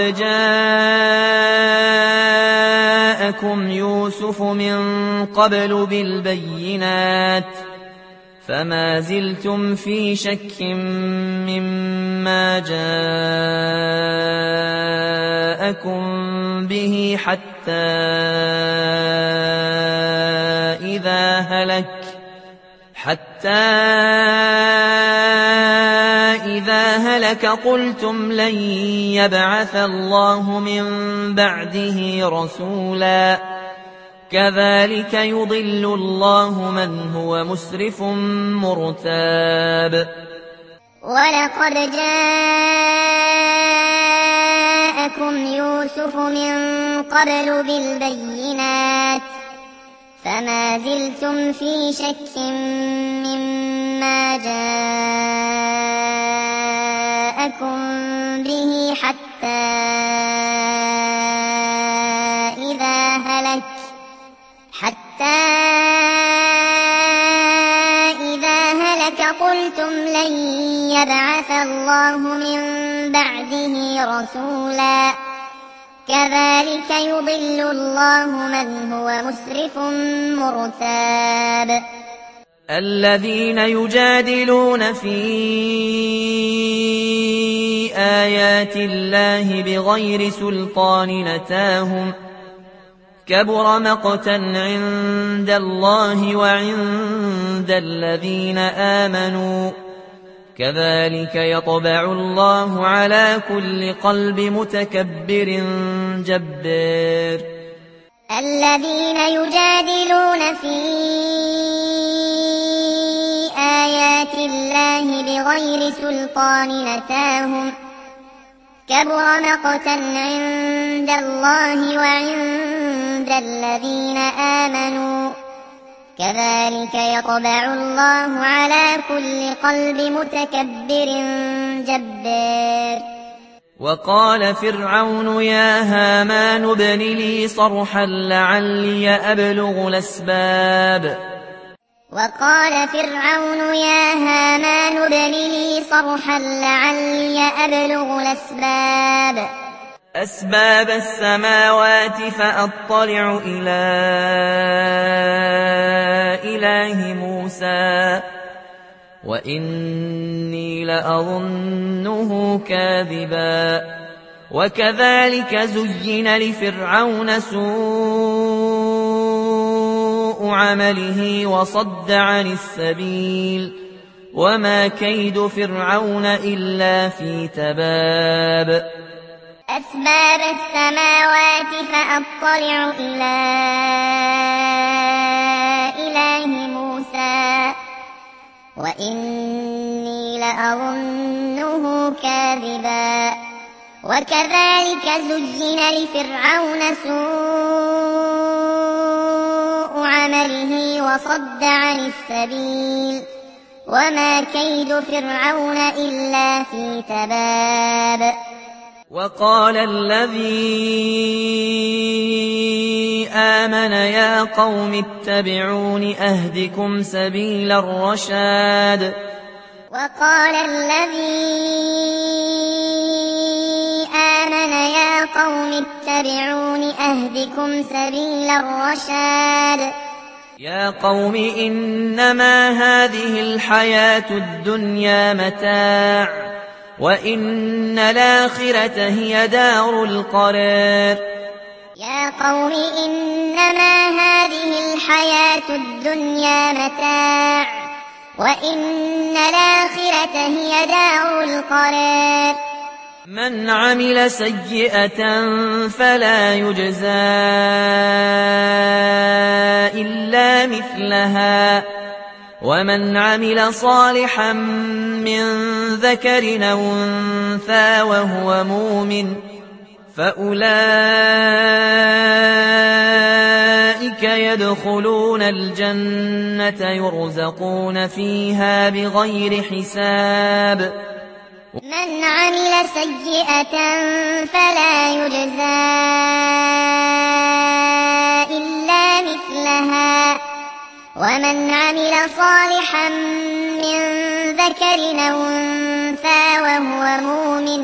[SPEAKER 1] جاءكم يوسف من قبل بالبينات فما زلتم في شك مما جاءكم به حتى إذا هلك قلتم لن يبعث الله من بعده رسولا كذلك يضل الله من هو مسرف مرتاب.
[SPEAKER 2] ولقد جاءكم يوسف من قبل بالبينات فما زلتم في شك مما جاءكم به حتى إذا هلك قلتم لن يبعث الله من بعده رسولا كذلك يضل الله من هو مسرف مرتاب.
[SPEAKER 1] الذين يجادلون في آيات الله بغير سلطان أتاهم كبر مقتا عند الله وعند الذين آمنوا كذلك يطبع الله على كل قلب متكبر جبار.
[SPEAKER 2] الذين يجادلون في آيات الله بغير سلطان أتاهم كبر مقتا عند الله وعند الذين آمنوا كذلك يطبع الله على كل قلب متكبر جبار.
[SPEAKER 1] وقال فرعون يا هامان ابن لي صرحا لعلي أبلغ الأسباب.
[SPEAKER 2] وقال فرعون يا هامان ابن لي صرحا لعلي أبلغ الأسباب.
[SPEAKER 1] أسباب السماوات فأطلع إلى إله موسى وإني لأظنه كاذبا. وكذلك زين لفرعون سوء عمله وصد عن السبيل وما كيد فرعون إلا في تباب.
[SPEAKER 2] أسباب السماوات فأطلع إلى إله موسى وإني لأظنه كاذبا. وكذلك زين لفرعون سوء عمله وصد عن السبيل وما كيد فرعون إلا في تباب.
[SPEAKER 1] وقال الذي آمن يا قوم اتبعون أهدكم سبيل الرشاد.
[SPEAKER 2] وقال الذي آمن يا قوم اتبعون أهدكم سبيل الرشاد.
[SPEAKER 1] يا قوم إنما هذه الحياة الدنيا متاع وإن الآخرة هي دار القرار.
[SPEAKER 2] يا قوم إنما هذه الحياة الدنيا متاع وإن الآخرة هي دار القرار.
[SPEAKER 1] من عمل سيئة فلا يجزى إلا مثلها ومن عمل صالحا من ذكر أو أنثى وهو مؤمن فأولئك يدخلون الجنة يرزقون فيها بغير حساب.
[SPEAKER 2] من عمل سيئة فلا يجزى إلا مثلها ومن عمل صالحا من ذكر أو أنثى وهو مؤمن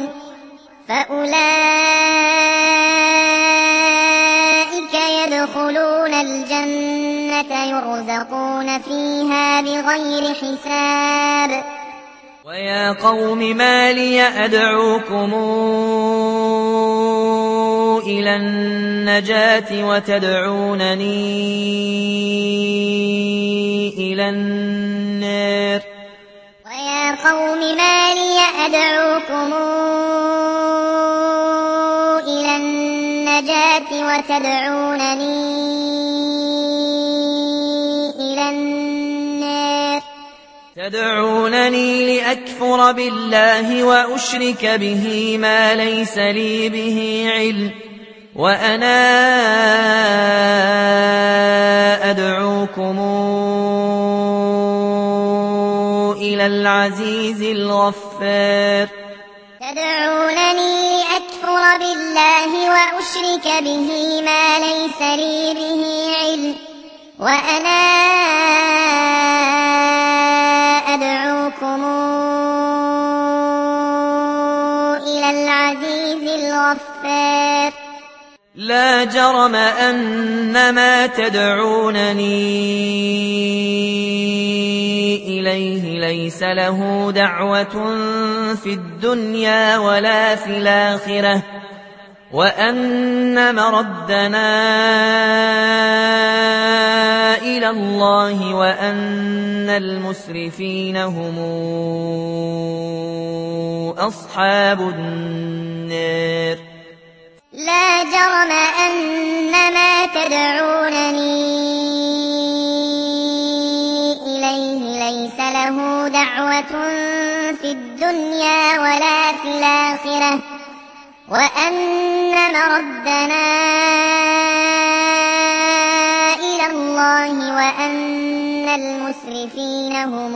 [SPEAKER 2] فأولئك يدخلون الجنة يرزقون فيها بغير حساب.
[SPEAKER 1] ويا قوم ما لي أدعوكم إلى النجاة وتدعونني إلى النار.
[SPEAKER 2] ويا قوم ما لي أدعوكم إلى النجاة وتدعونني إلى النار.
[SPEAKER 1] تدعونني لأكفر بالله وأشرك به ما ليس لي به علم وأنا أدعوكم إلى العزيز الغفار.
[SPEAKER 2] تدعونني لأكفر بالله وأشرك به ما ليس لي به علم وأنا أدعوكم إلى العزيز الغفار.
[SPEAKER 1] لا جرم أن ما تدعونني إليه ليس له دعوة في الدنيا ولا في الآخرة وأن مردنا إلى الله وأن المسرفين هم أصحاب النار.
[SPEAKER 2] لا جرم أن ما تدعونني إليه ليس له دعوة في الدنيا ولا في الآخرة وأن مردنا إلى الله وأن المسرفين هم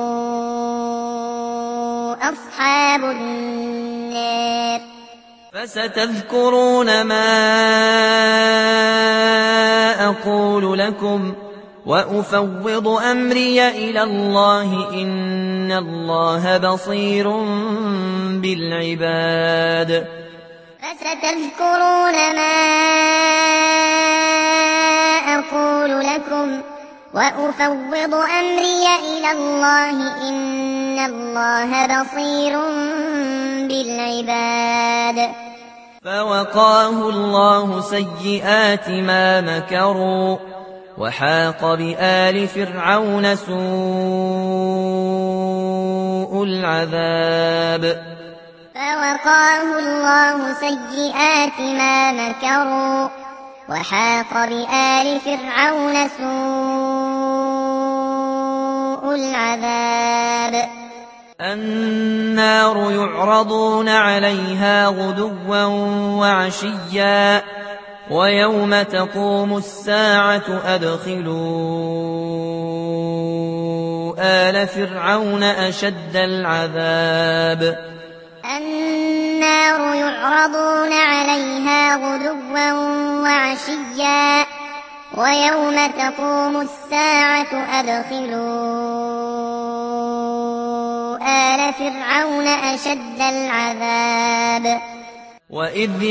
[SPEAKER 2] أصحاب النار.
[SPEAKER 1] فستذكرون ما أقول لكم وأفوض أمري إلى الله إن الله بصير بالعباد.
[SPEAKER 2] فستذكرون ما أقول لكم وأفوض أمري إلى الله إن الله بصير بالعباد.
[SPEAKER 1] فوقاه الله سيئات ما مكروا وحاق بآل فرعون سوء العذاب.
[SPEAKER 2] فوقاه الله سيئات ما مكروا وحاق بآل فرعون سوء العذاب.
[SPEAKER 1] النار يعرضون عليها غدوا وعشيا ويوم تقوم الساعة أدخلوا آل فرعون أشد العذاب.
[SPEAKER 2] النار يعرضون عليها غدوا وعشيا ويوم تقوم الساعة أدخلوا آل فرعون أشد العذاب.
[SPEAKER 1] وإذ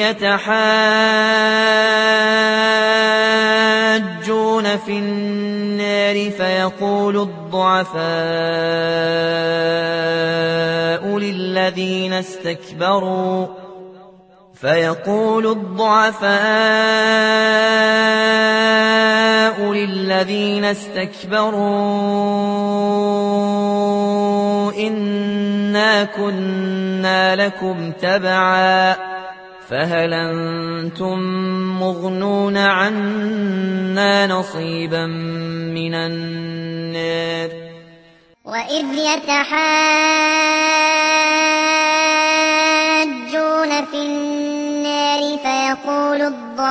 [SPEAKER 1] يتحاجون في النار فيقول الضعفاء للذين استكبروا إنا كنا لكم تبعا فهل أنتم مغنون عنا نصيبا من النار.
[SPEAKER 2] وإذ يتحاجون في النار فيقول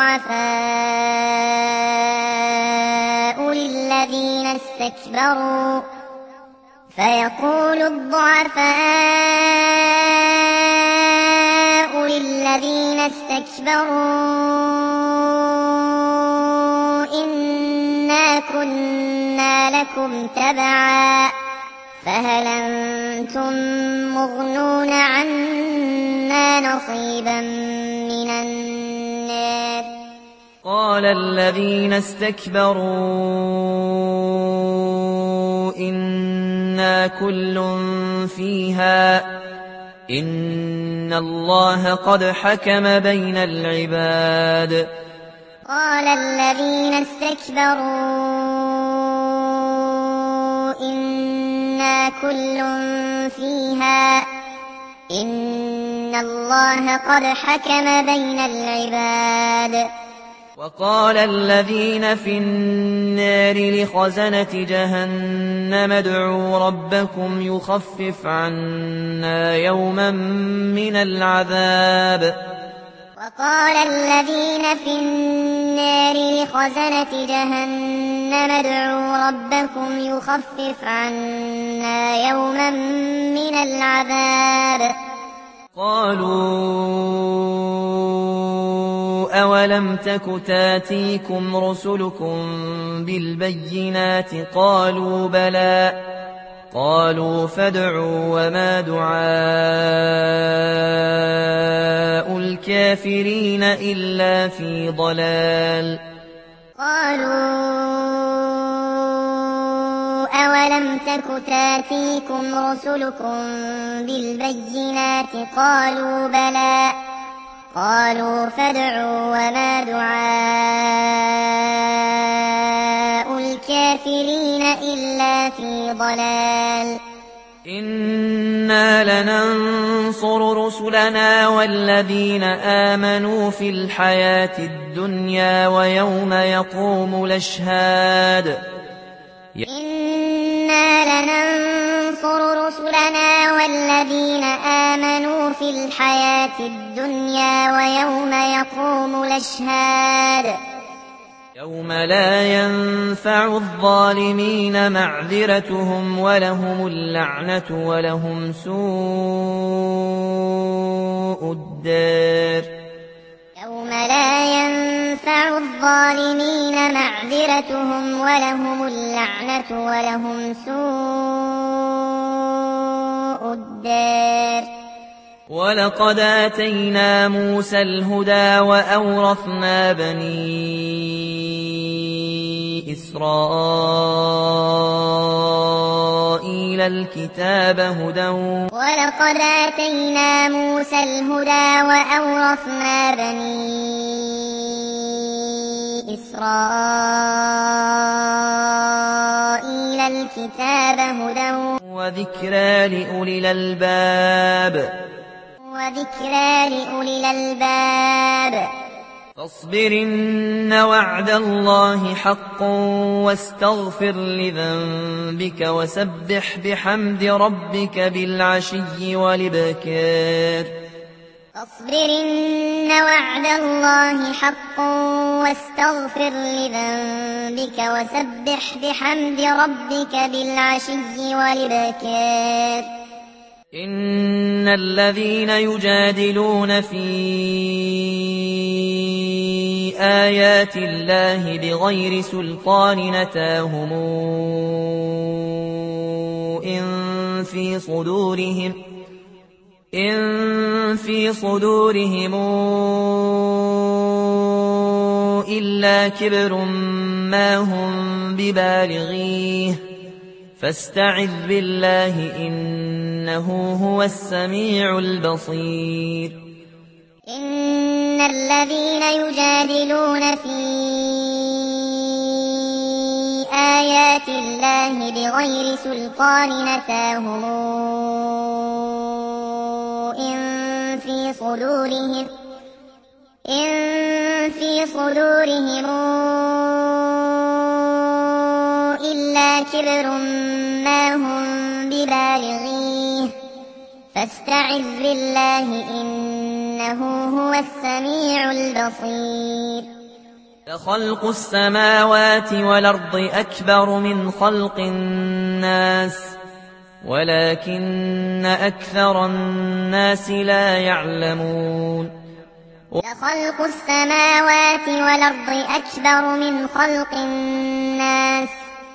[SPEAKER 2] الضعفاء للذين استكبروا إنا كنا لكم تبعا فهل أنتم مغنون عنا نصيبا من النار.
[SPEAKER 1] قال الذين استكبروا إنا كل فيها إن الله قد حكم بين العباد.
[SPEAKER 2] قال الذين استكبروا إنا كل فيها إن الله قد حكم بين العباد.
[SPEAKER 1] وقال الذين في النار لخزنة جهنم ادعوا ربكم يخفف عنا يوما من العذاب.
[SPEAKER 2] وقال الذين في النار لخزنة جهنم ادعوا ربكم يخفف عنا يوما من العذاب.
[SPEAKER 1] قالوا أولم تك تاتيكم رسلكم بالبينات قالوا بلى قالوا فادعوا وما دعاء الكافرين إلا في ضلال.
[SPEAKER 2] قالوا أولم تك تاتيكم رسلكم بالبينات قالوا بلى قالوا فادعوا وما دعاء الكافرين لفي ضلال
[SPEAKER 1] إنا لننصر رسلنا والذين آمنوا في الحياة الدنيا ويوم يقوم الأشهاد
[SPEAKER 2] إنا لننصر رسلنا والذين آمنوا في الحياة الدنيا ويوم يقوم الأشهاد
[SPEAKER 1] يوم لا ينفع الظالمين معذرتهم ولهم اللعنة ولهم سوء الدار
[SPEAKER 2] يوم لا ينفع الظالمين معذرتهم ولهم اللعنة ولهم سوء الدار
[SPEAKER 1] ولقد آتينا موسى الهدى وأورثنا بني إسرائيل الكتاب هدى
[SPEAKER 2] ولقد آتينا موسى الهدى وأورثنا بني إسرائيل الكتاب هدى
[SPEAKER 1] وذكرى لأولي الألباب فاصبر إن وعد الله حق واستغفر لذنبك وسبح بحمد ربك بالعشي والإبكار
[SPEAKER 2] فاصبر إن وعد الله حق واستغفر لذنبك وسبح بحمد ربك بالعشي والإبكار
[SPEAKER 1] إن الذين يجادلون في آيات الله بغير سلطان نتاهم إن في صدورهم إلا كبر ما هم ببالغيه فاستعذ بالله إنه هو السميع البصير
[SPEAKER 2] إن الذين يجادلون في آيات الله بغير سلطان نتاهم إن في صدورهم إلا كبر ما هم ببالغيه فاستعذ بالله إنه هو السميع البصير
[SPEAKER 1] لخلق السماوات والأرض أكبر من خلق الناس ولكن أكثر الناس لا يعلمون
[SPEAKER 2] لخلق السماوات والأرض أكبر من خلق الناس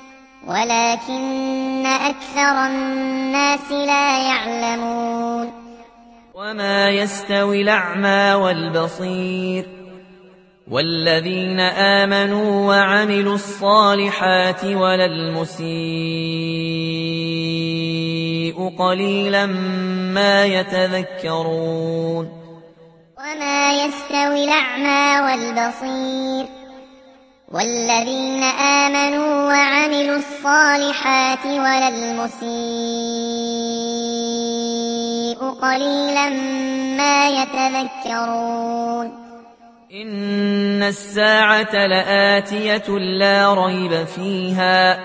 [SPEAKER 2] ولكن أكثر الناس لا يعلمون
[SPEAKER 1] وما يستوي الأعمى والبصير والذين آمنوا وعملوا الصالحات ولا المسيء قليلا ما يتذكرون
[SPEAKER 2] وما يستوي الأعمى والبصير والذين آمنوا وعملوا الصالحات ولا المسيء قليلا ما يتذكرون
[SPEAKER 1] إن الساعة لآتية لا ريب فيها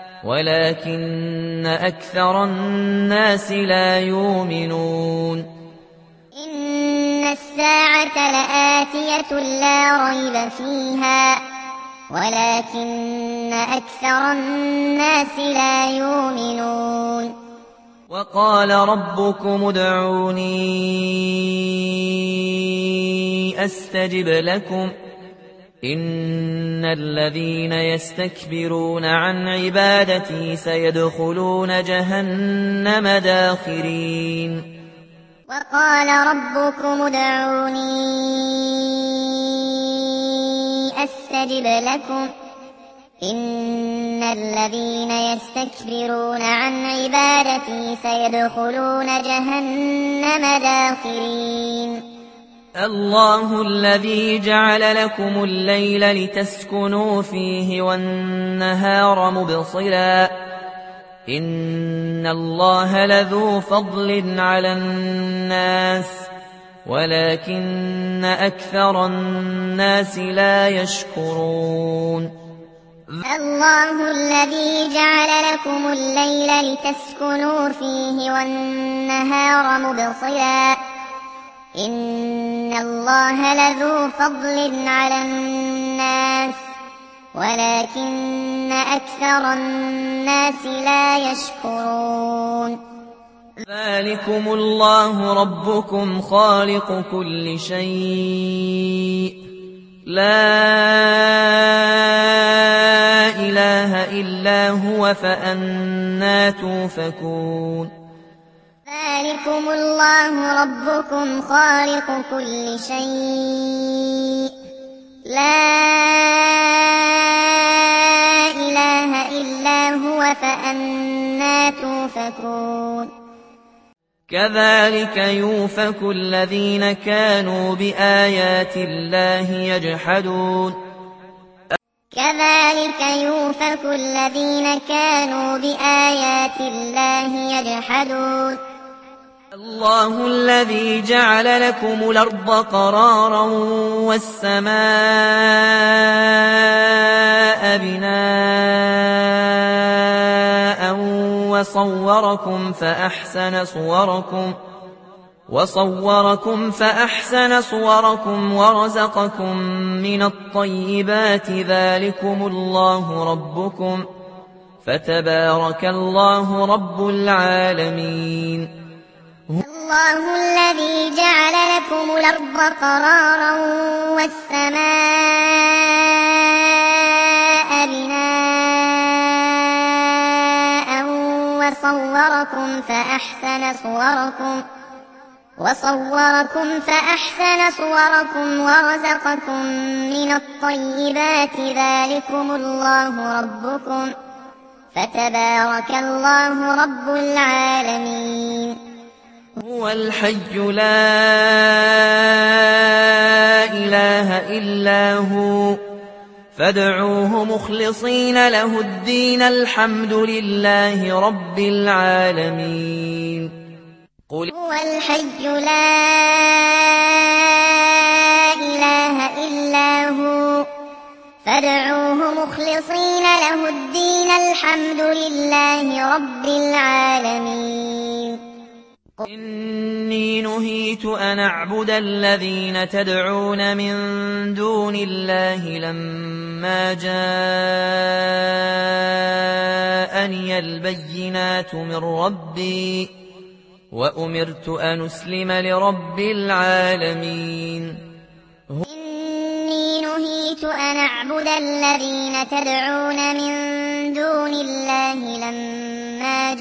[SPEAKER 1] ولكن أكثر الناس لا يؤمنون
[SPEAKER 2] إن الساعة لآتية لا ريب فيها ولكن أكثر الناس لا يؤمنون
[SPEAKER 1] وقال ربكم ادعوني أستجب لكم إن الذين يستكبرون عن عبادتي سيدخلون جهنم داخرين
[SPEAKER 2] وقال ربكم ادعوني أستجب لكم إن الذين يستكبرون عن عبادتي سيدخلون جهنم داخرين
[SPEAKER 1] الله الذي جعل لكم الليل لتسكنوا فيه والنهار مبصرا إن الله لذو فضل على الناس ولكن أكثر الناس لا يشكرون
[SPEAKER 2] الله الذي جعل لكم الليل لتسكنوا فيه والنهار مبصرا إن الله لذو فضل على الناس ولكن أكثر الناس لا يشكرون
[SPEAKER 1] ذلكم الله ربكم خالق كل شيء لا إله إلا هو فأنى توفكون
[SPEAKER 2] ذلكم الله ربكم خالق كل شيء لا إله إلا هو فأنى توفكون
[SPEAKER 1] كذلك يؤفك الذين كانوا بآيات الله يجحدون
[SPEAKER 2] كذلك يؤفك الذين كانوا بآيات الله يجحدون
[SPEAKER 1] الله الذي جعل لكم الأرض قرارا والسماء بناء وصوركم فأحسن صوركم ورزقكم من الطيبات ذلكم الله ربكم فتبارك الله رب العالمين
[SPEAKER 2] الله الذي جعل لكم الأرض قرارا والسماء بناء وصوركم فأحسن صوركم ورزقكم من الطيبات ذلكم الله ربكم فتبارك الله رب العالمين
[SPEAKER 1] هو الحي لا إله إلا هو فادعوه مخلصين له الدين الحمد لله رب العالمين
[SPEAKER 2] قل هو الحي لا إله إلا هو فادعوه مخلصين له الدين الحمد لله رب العالمين
[SPEAKER 1] إني نهيت أن أعبد الذين تدعون من دون الله لما جاءني البينات من ربي وأمرت أن أسلم لرب العالمين
[SPEAKER 2] إني نهيت أن أعبد الذين تدعون من دون الله لما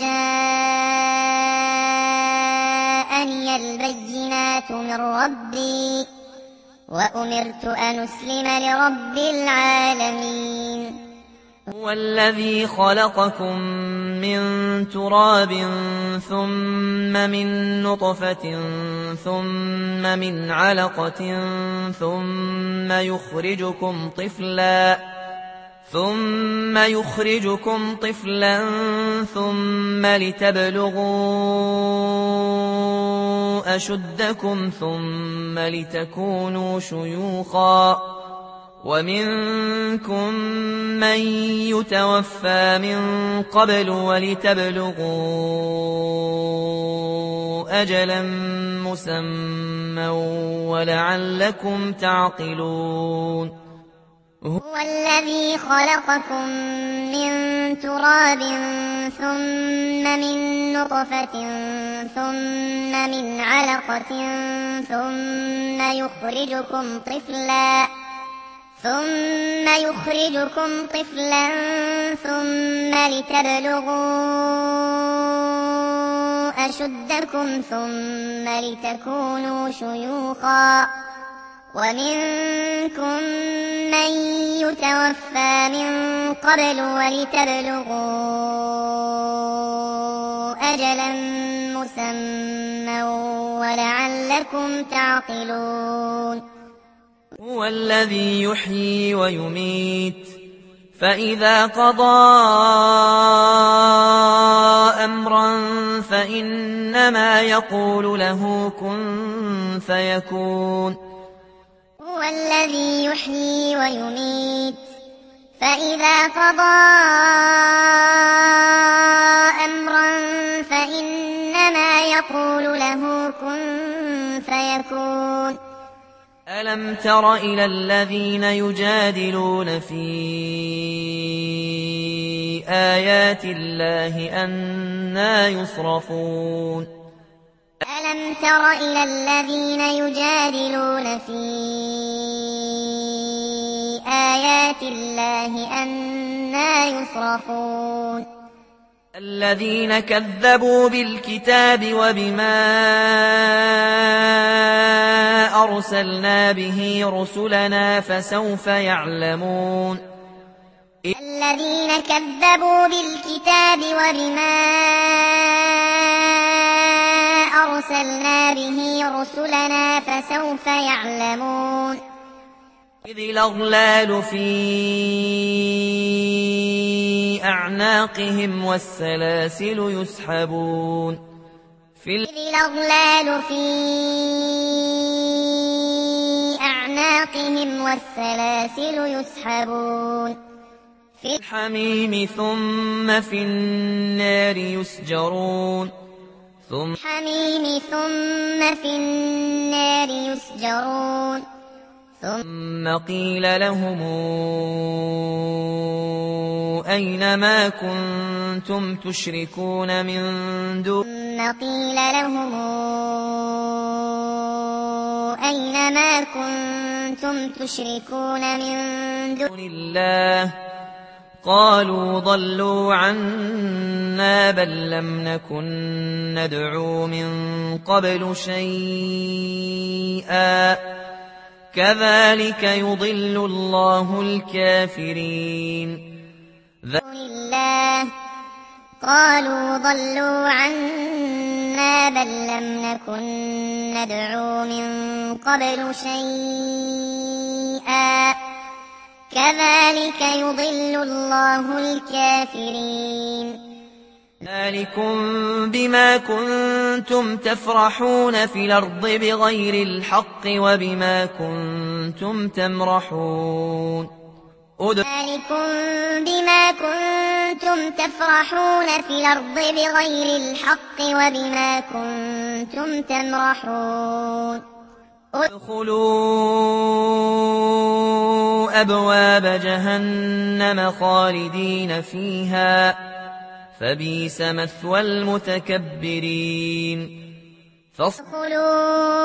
[SPEAKER 2] جاءني البينات من ربي وأمرت أن أسلم لرب العالمين
[SPEAKER 1] هو الذي خلقكم من تراب ثم من نطفة ثم من علقة ثم يخرجكم طفلا ثم لتبلغوا أشدكم ثم لتكونوا شيوخا ومنكم من يتوفى من قبل ولتبلغوا أجلا مسمى ولعلكم تعقلون
[SPEAKER 2] هو الذي خلقكم من تراب ثم من نطفة ثم من علقة ثم يخرجكم طفلا ثم لتبلغوا أشدكم ثم لتكونوا شيوخا ومنكم من يتوفى من قبل ولتبلغوا أجلا مسمى ولعلكم تعقلون
[SPEAKER 1] هو الذي يحيي ويميت فإذا قضى أمرا فإنما يقول له كن فيكون
[SPEAKER 2] هو الذي يحيي ويميت فإذا قضى أمرا فإنما يقول له كن فيكون
[SPEAKER 1] ألم تر إلى الذين يجادلون في آيات الله أنى يصرفون
[SPEAKER 2] ألم تر إلى الذين يجادلون في آيات الله أنى يصرفون
[SPEAKER 1] الذين كذبوا بالكتاب وبما أرسلنا به رسلنا فسوف يعلمون
[SPEAKER 2] الذين كذبوا بالكتاب وبما أرسلنا به رسلنا فسوف يعلمون
[SPEAKER 1] إذ الأغلال في أعناقهم والسلاسل يسحبون
[SPEAKER 2] إذ الأغلال في أعناقهم والسلاسل يسحبون
[SPEAKER 1] في الحميم ثم في النار يسجرون
[SPEAKER 2] ثم في النار يسجرون
[SPEAKER 1] ثم قيل لهم أين ما كنتم تشركون من دون الله قالوا ضلوا عنا بل لم نكن ندعو من قبل شيئا كذلك يضل الله الكافرين
[SPEAKER 2] قالوا ضلوا عنا بل لم نكن ندعو من قبل شيئا كذلك يضل الله الكافرين
[SPEAKER 1] ذلكم بما كنتم تفرحون في الأرض بغير الحق وبما كنتم تمرحون
[SPEAKER 2] ذلكم بما كنتم تفرحون في الأرض بغير الحق وبما كنتم تمرحون
[SPEAKER 1] ادخلوا أبواب جهنم خالدين فيها فبئس مثوى المتكبرين
[SPEAKER 2] ادخلوا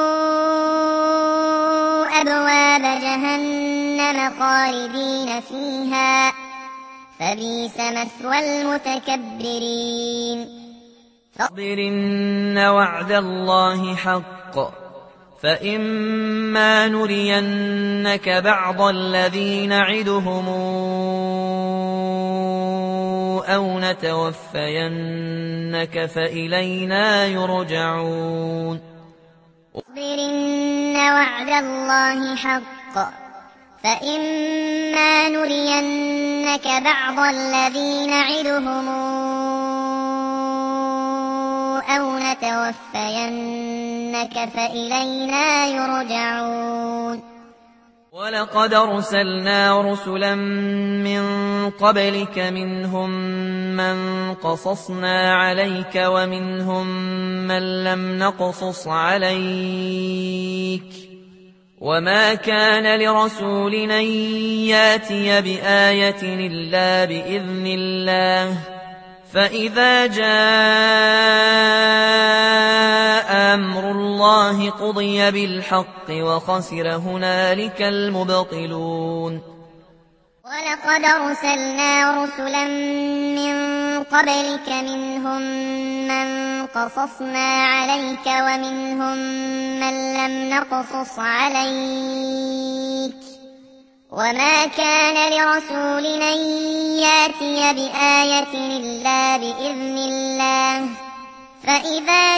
[SPEAKER 2] أبواب جهنم خالدين فيها فبئس مثوى المتكبرين
[SPEAKER 1] فاصبر إن وعد الله حق فإما نرينك بعض الذي نعدهم أو نتوفينك فإلينا يرجعون
[SPEAKER 2] اصبر إن وعد الله حق فإما نرينك بعض الذي نعدهم أو نتوفينك فإلينا يرجعون
[SPEAKER 1] ولقد أرسلنا رسلا من قبلك منهم من قصصنا عليك ومنهم من لم نقصص عليك وما كان لرسول أن ياتي بآية إلا بإذن الله فإذا جاء أمر الله قضي بالحق وخسر هنالك المبطلون
[SPEAKER 2] ولقد أرسلنا رسلا من قبلك منهم من قصصنا عليك ومنهم من لم نقصص عليك وما كان لرسول أن ياتي بآية إلا بإذن الله فإذا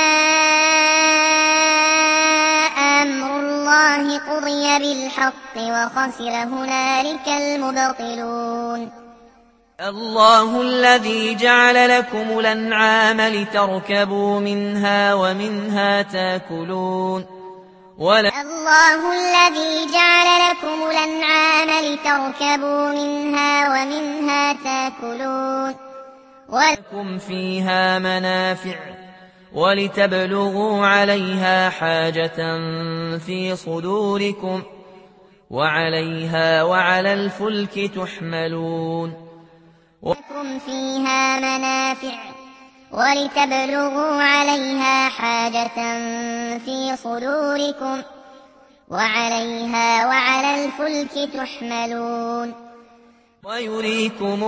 [SPEAKER 2] جاء أمر الله قضي بالحق وخسر هنالك المبطلون
[SPEAKER 1] الله الذي جعل لكم الأنعام لتركبوا منها ومنها تاكلون
[SPEAKER 2] الله الذي جعل لكم الأنعام لتركبوا منها ومنها تاكلون
[SPEAKER 1] ولكم فيها منافع ولتبلغوا عليها حاجة في صدوركم وعليها وعلى الفلك تحملون
[SPEAKER 2] ولكم فيها منافع ولتبلغوا عليها حاجة في صدوركم وعليها وعلى الفلك تحملون
[SPEAKER 1] ويريكم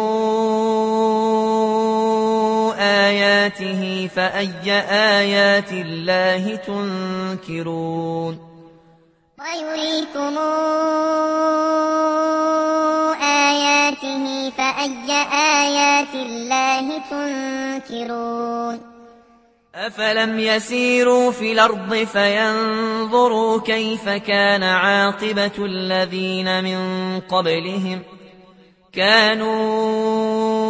[SPEAKER 1] آياته فأي آيات الله تنكرون
[SPEAKER 2] ويريكم آياته فأي آيات الله تنكرون
[SPEAKER 1] أفلم يسيروا في الأرض فينظروا كيف كان عاقبة الذين من قبلهم كانوا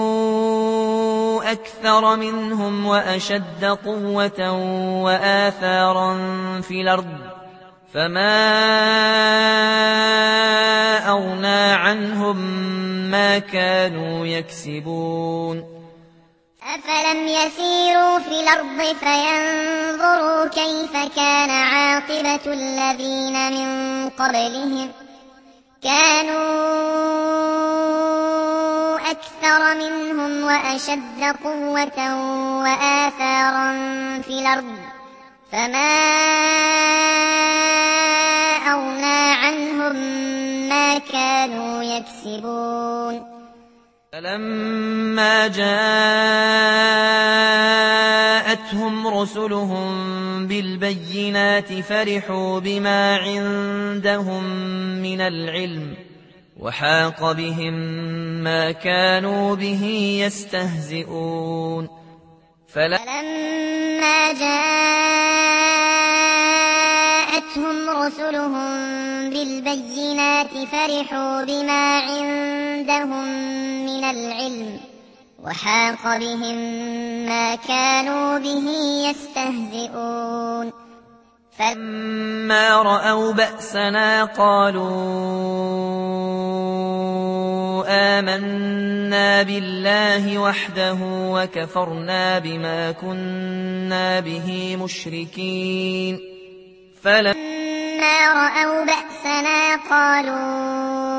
[SPEAKER 1] أكثر منهم وأشد قوة وآثارا في الأرض فما أغنى عنهم ما كانوا يكسبون
[SPEAKER 2] أفلم يسيروا في الأرض فينظروا كيف كان عاقبة الذين من قبلهم كانوا أكثر منهم وأشد قوة وآثارا في الأرض فما أغنى عنهم ما كانوا يكسبون
[SPEAKER 1] فلما جاءتهم رسلهم بالبينات فرحوا بما عندهم من العلم وحاق بهم ما كانوا به يستهزئون
[SPEAKER 2] فلما جاءتهم رسلهم بالبينات فرحوا بما عندهم من العلم وحاق بهم ما كانوا به يستهزئون
[SPEAKER 1] فلما رأوا بأسنا قالوا آمنا بالله وحده وكفرنا بما كنا به مشركين
[SPEAKER 2] فلما رأوا بأسنا قالوا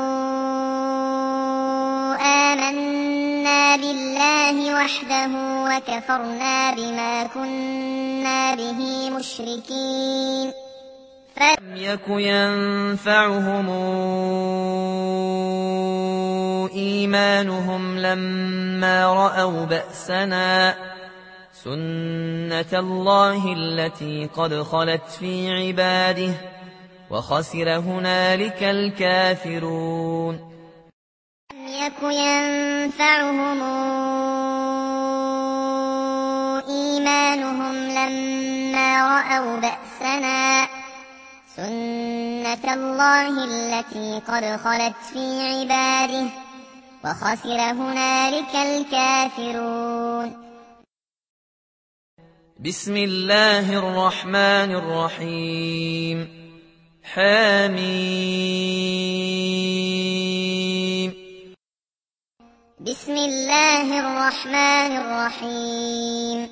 [SPEAKER 2] آمنا بالله وحده وكفرنا بما كنا به مشركين
[SPEAKER 1] لم يك ينفعهم إيمانهم لما رأوا بأسنا سنة الله التي قد خلت في عباده وخسر هنالك الكافرون
[SPEAKER 2] لم يك ينفعهم إيمانهم لما رأوا بأسنا سنة الله التي قد خلت في عباده وخسر هنالك الكافرون
[SPEAKER 1] بسم الله الرحمن الرحيم حميم
[SPEAKER 2] بسم الله الرحمن الرحيم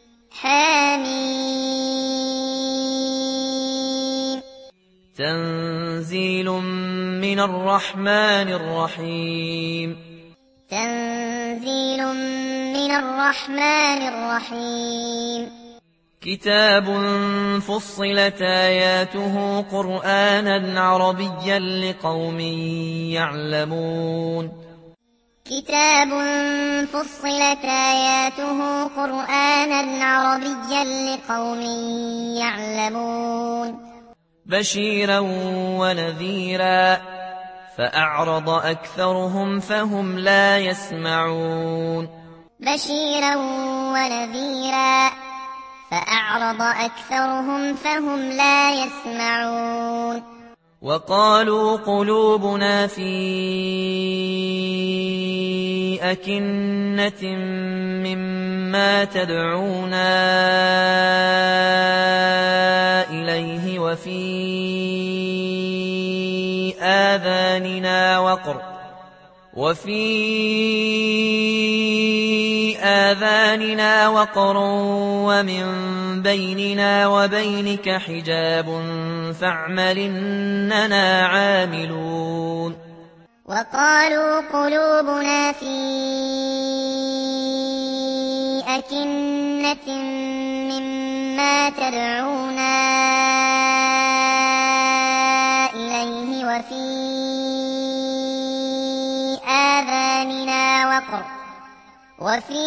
[SPEAKER 2] حميم
[SPEAKER 1] تنزيل من الرحمن الرحيم
[SPEAKER 2] تنزيل من الرحمن الرحيم
[SPEAKER 1] كتاب فصلت آياته قرآنا عربيا لقوم يعلمون
[SPEAKER 2] كتاب فصلت آياته قرآنا عربيا لقوم يعلمون
[SPEAKER 1] بشيرا ونذيرا فأعرض أكثرهم فهم لا يسمعون
[SPEAKER 2] بشيرا ونذيرا فأعرض أكثرهم فهم لا يسمعون
[SPEAKER 1] وقالوا قلوبنا في أكنة مما تدعونا إليه وفي آذاننا وقر ومن بيننا وبينك حجاب فاعمل إننا عاملون
[SPEAKER 2] وقالوا قلوبنا في أكنة مما تدعونا إليه وفي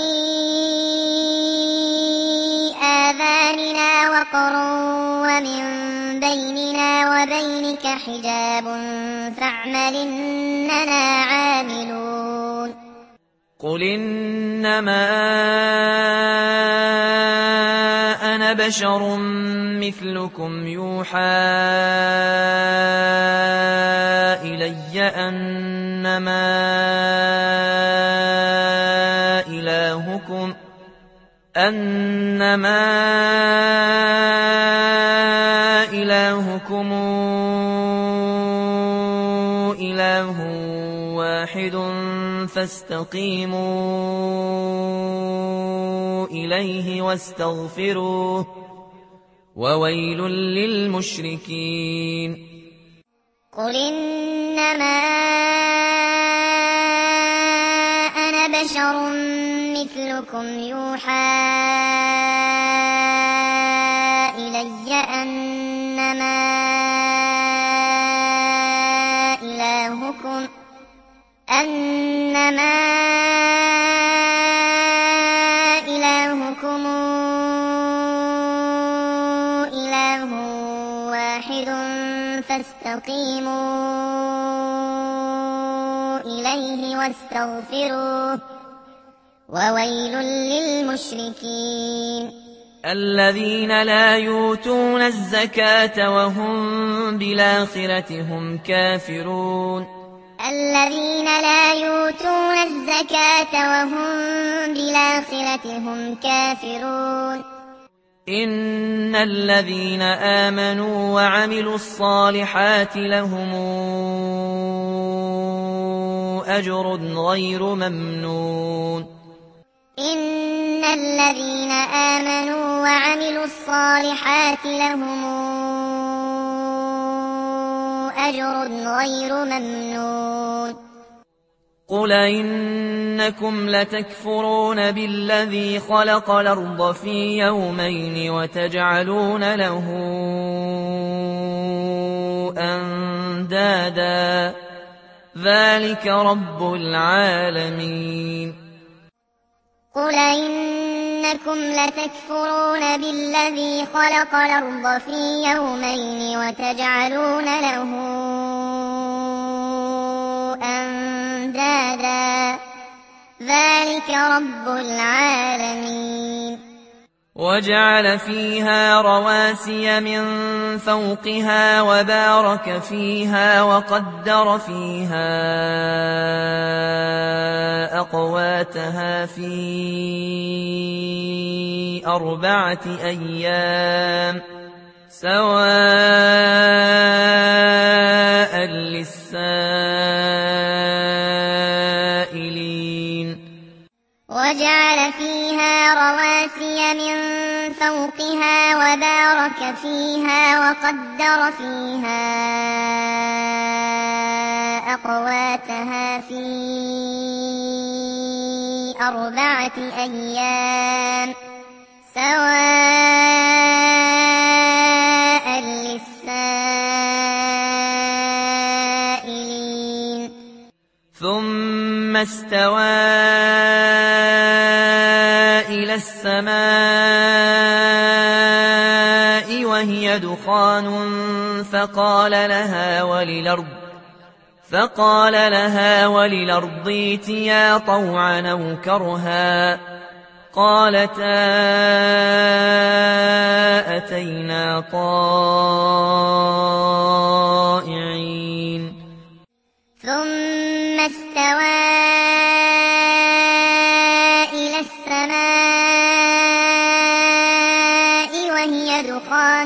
[SPEAKER 2] آذاننا وقر ومن بيننا وبينك حجاب فاعمل إننا عاملون
[SPEAKER 1] قل إنما أنا بشر مثلكم يوحى إلي أنما إلهكم إله واحد فاستقيموا إليه واستغفروه وويل للمشركين
[SPEAKER 2] قل إنما أنا بشر مثلكم يوحى إلي أنما إلهكم إله واحد فاستقيموا إليه واستغفروه وويل للمشركين
[SPEAKER 1] الذين لا يؤتون الزكاة وهم بالآخرة هم كافرون
[SPEAKER 2] الذين لا يؤتون الزكاة وهم بالآخرة هم كافرون
[SPEAKER 1] إن الذين آمنوا وعملوا الصالحات لهم أجر غير ممنون
[SPEAKER 2] إن الذين آمنوا وعملوا الصالحات لهم أجر غير ممنون
[SPEAKER 1] قل إنكم لتكفرون بالذي خلق الأرض في يومين وتجعلون له أندادا ذلك رب العالمين
[SPEAKER 2] قل إنكم لتكفرون بالذي خلق الأرض في يومين وتجعلون له أندادا ذلك رب العالمين
[SPEAKER 1] وجعل فيها رواسي من فوقها وبارك فيها وقدر فيها أقواتها في 4 أيام سواء للسائلين
[SPEAKER 2] وجعل فيها رواسي من فوقها وبارك فيها وقدر فيها أقواتها في 4 أيام سواء للسائلين
[SPEAKER 1] ثم استوى إلى السماء وهي دخان فقال لها وللأرض ائتيا طوعا أو كرها قالتا أتينا طائعين
[SPEAKER 2] استوى إلى السماء وهي دخان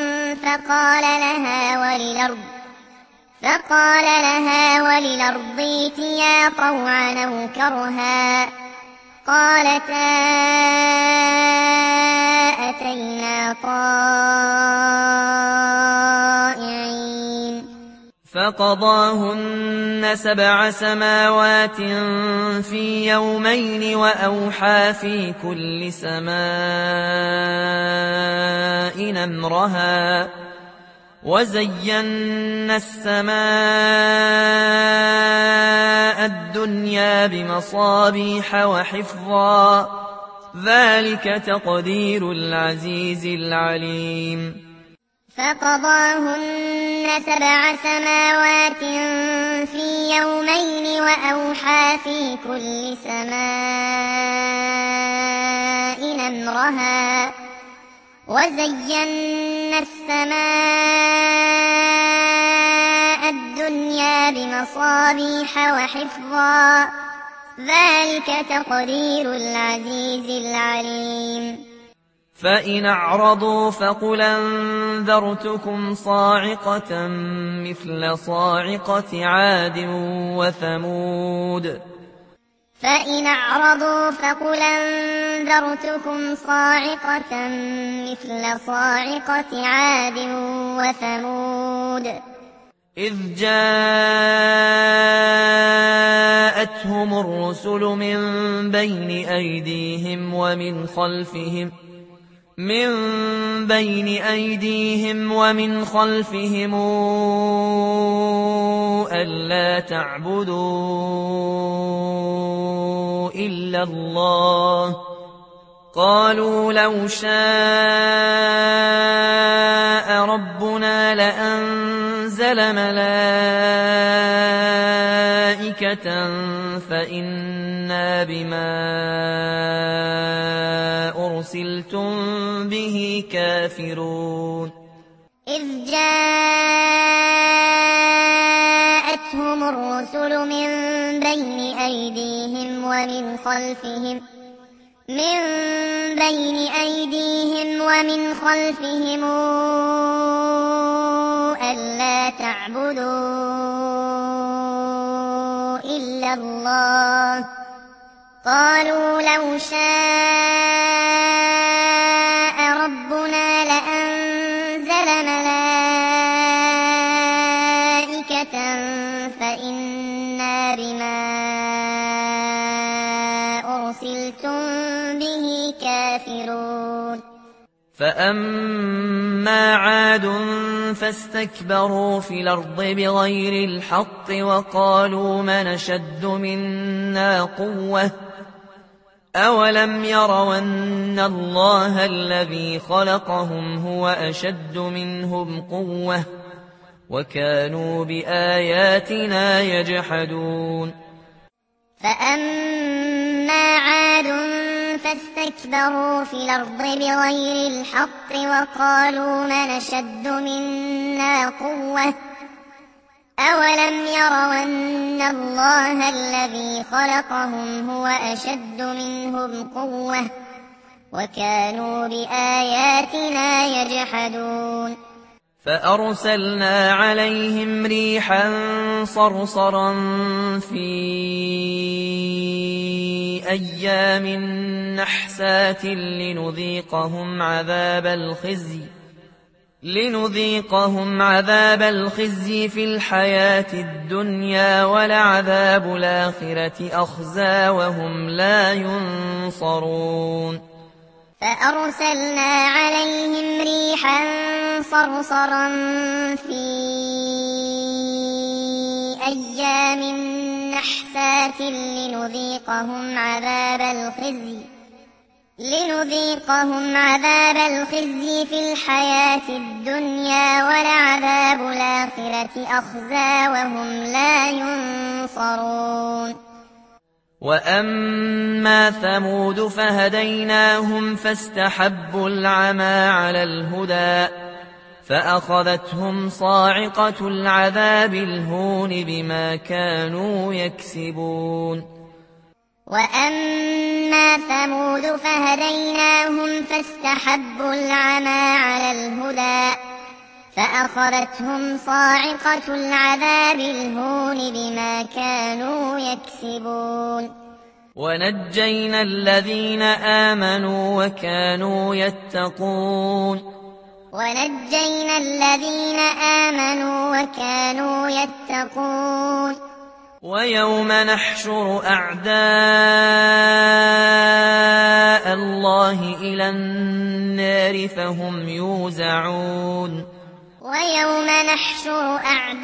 [SPEAKER 2] فقال لها وللأرض ائتيا طوعا أو كرها قالتا أتينا طائعين
[SPEAKER 1] فقضاهن 7 سماوات في يومين وأوحى في كل سماء أمرها وزينا السماء الدنيا بمصابيح وحفظا ذلك تقدير العزيز العليم
[SPEAKER 2] فقضاهن 7 سماوات في يومين وأوحى في كل سماء أمرها وزينا السماء الدنيا بمصابيح وحفظا ذلك تقدير العزيز العليم
[SPEAKER 1] فإن أعرضوا فقل أنذرتكم صاعقة مثل صاعقة عاد وثمود
[SPEAKER 2] فإن أعرضوا فقل أنذرتكم صاعقة مثل صاعقة عاد وثمود
[SPEAKER 1] إذ جاءتهم الرسل من بين أيديهم ومن خلفهم ألا تعبدوا إلا الله قالوا لو شاء ربنا لأنزل ملائكة فإنا بما أرسلتم به كافرون
[SPEAKER 2] إذ جاءتهم الرسل من بين أيديهم ومن خلفهم ألا تعبدوا إلا الله قالوا لو شاء ربنا لأنزل ملائكة فإنا بما أرسلتم به كافرون
[SPEAKER 1] فأما عاد فاستكبروا في الأرض بغير الحق وقالوا من أشد منا قوة أولم يروا أن الله الذي خلقهم هو أشد منهم قوة وكانوا بآياتنا يجحدون
[SPEAKER 2] فأما عاد فاستكبروا في الأرض بغير الحق وقالوا من أشد منا قوة أولم يروا أن الله الذي خلقهم هو أشد منهم قوة وكانوا بآياتنا يجحدون
[SPEAKER 1] فأرسلنا عليهم ريحا صرصرا في أيام نحسات لنذيقهم عذاب الخزي في الحياة الدنيا ولعذاب الآخرة أخزى وهم لا ينصرون
[SPEAKER 2] فأرسلنا عليهم ريحا صرصرا في أيام نحسات لنذيقهم عذاب الخزي في الحياة الدنيا ولعذاب الآخرة أخزى وهم لا ينصرون
[SPEAKER 1] وأما ثمود فهديناهم فاستحبوا العمى على الهدى فأخذتهم صاعقة العذاب الهون بما كانوا يكسبون.
[SPEAKER 2] وأما ثمود فهديناهم فاستحبوا العمى على الهدى فأخذتهم صاعقة العذاب الهون بما كانوا يكسبون.
[SPEAKER 1] ونجينا الذين آمنوا وكانوا يتقون.
[SPEAKER 2] ونجينا الذين آمنوا وكانوا يتقون.
[SPEAKER 1] ويوم نحشر أعداء الله إلى النار فهم يوزعون.
[SPEAKER 2] ويوم نحشر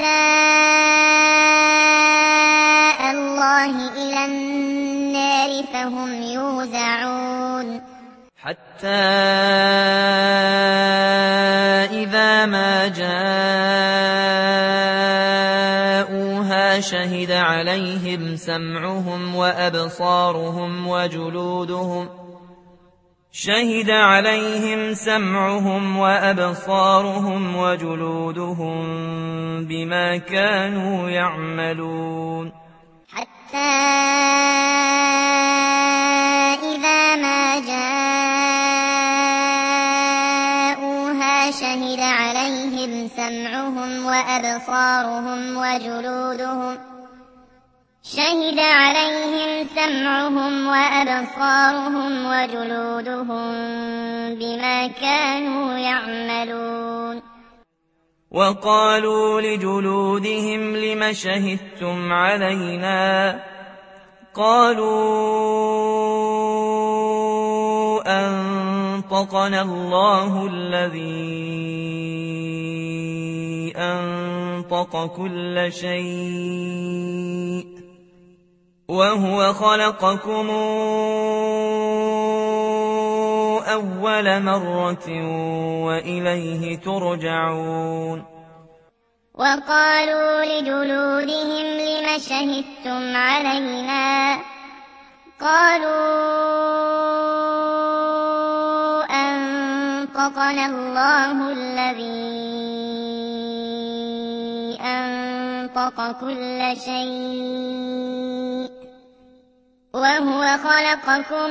[SPEAKER 2] أعداء الله إلى النار فهم يوزعون.
[SPEAKER 1] حتى إذا ما جاءوها شهد عليهم سمعهم وأبصارهم وجلودهم بما كانوا يعملون.
[SPEAKER 2] حتى إذا ما جاءوها شهد عليهم سمعهم وأبصارهم وجلودهم بما كانوا يعملون.
[SPEAKER 1] وقالوا لجلودهم لم شهدتم علينا؟ قالوا أنطقنا الله الذي أنطق كل شيء وهو خلقكم أول مرة وإليه ترجعون.
[SPEAKER 2] وقالوا لجلودهم لم شهدتم علينا؟ قالوا أنطقنا الله الذي أنطق كل شيء وهو خلقكم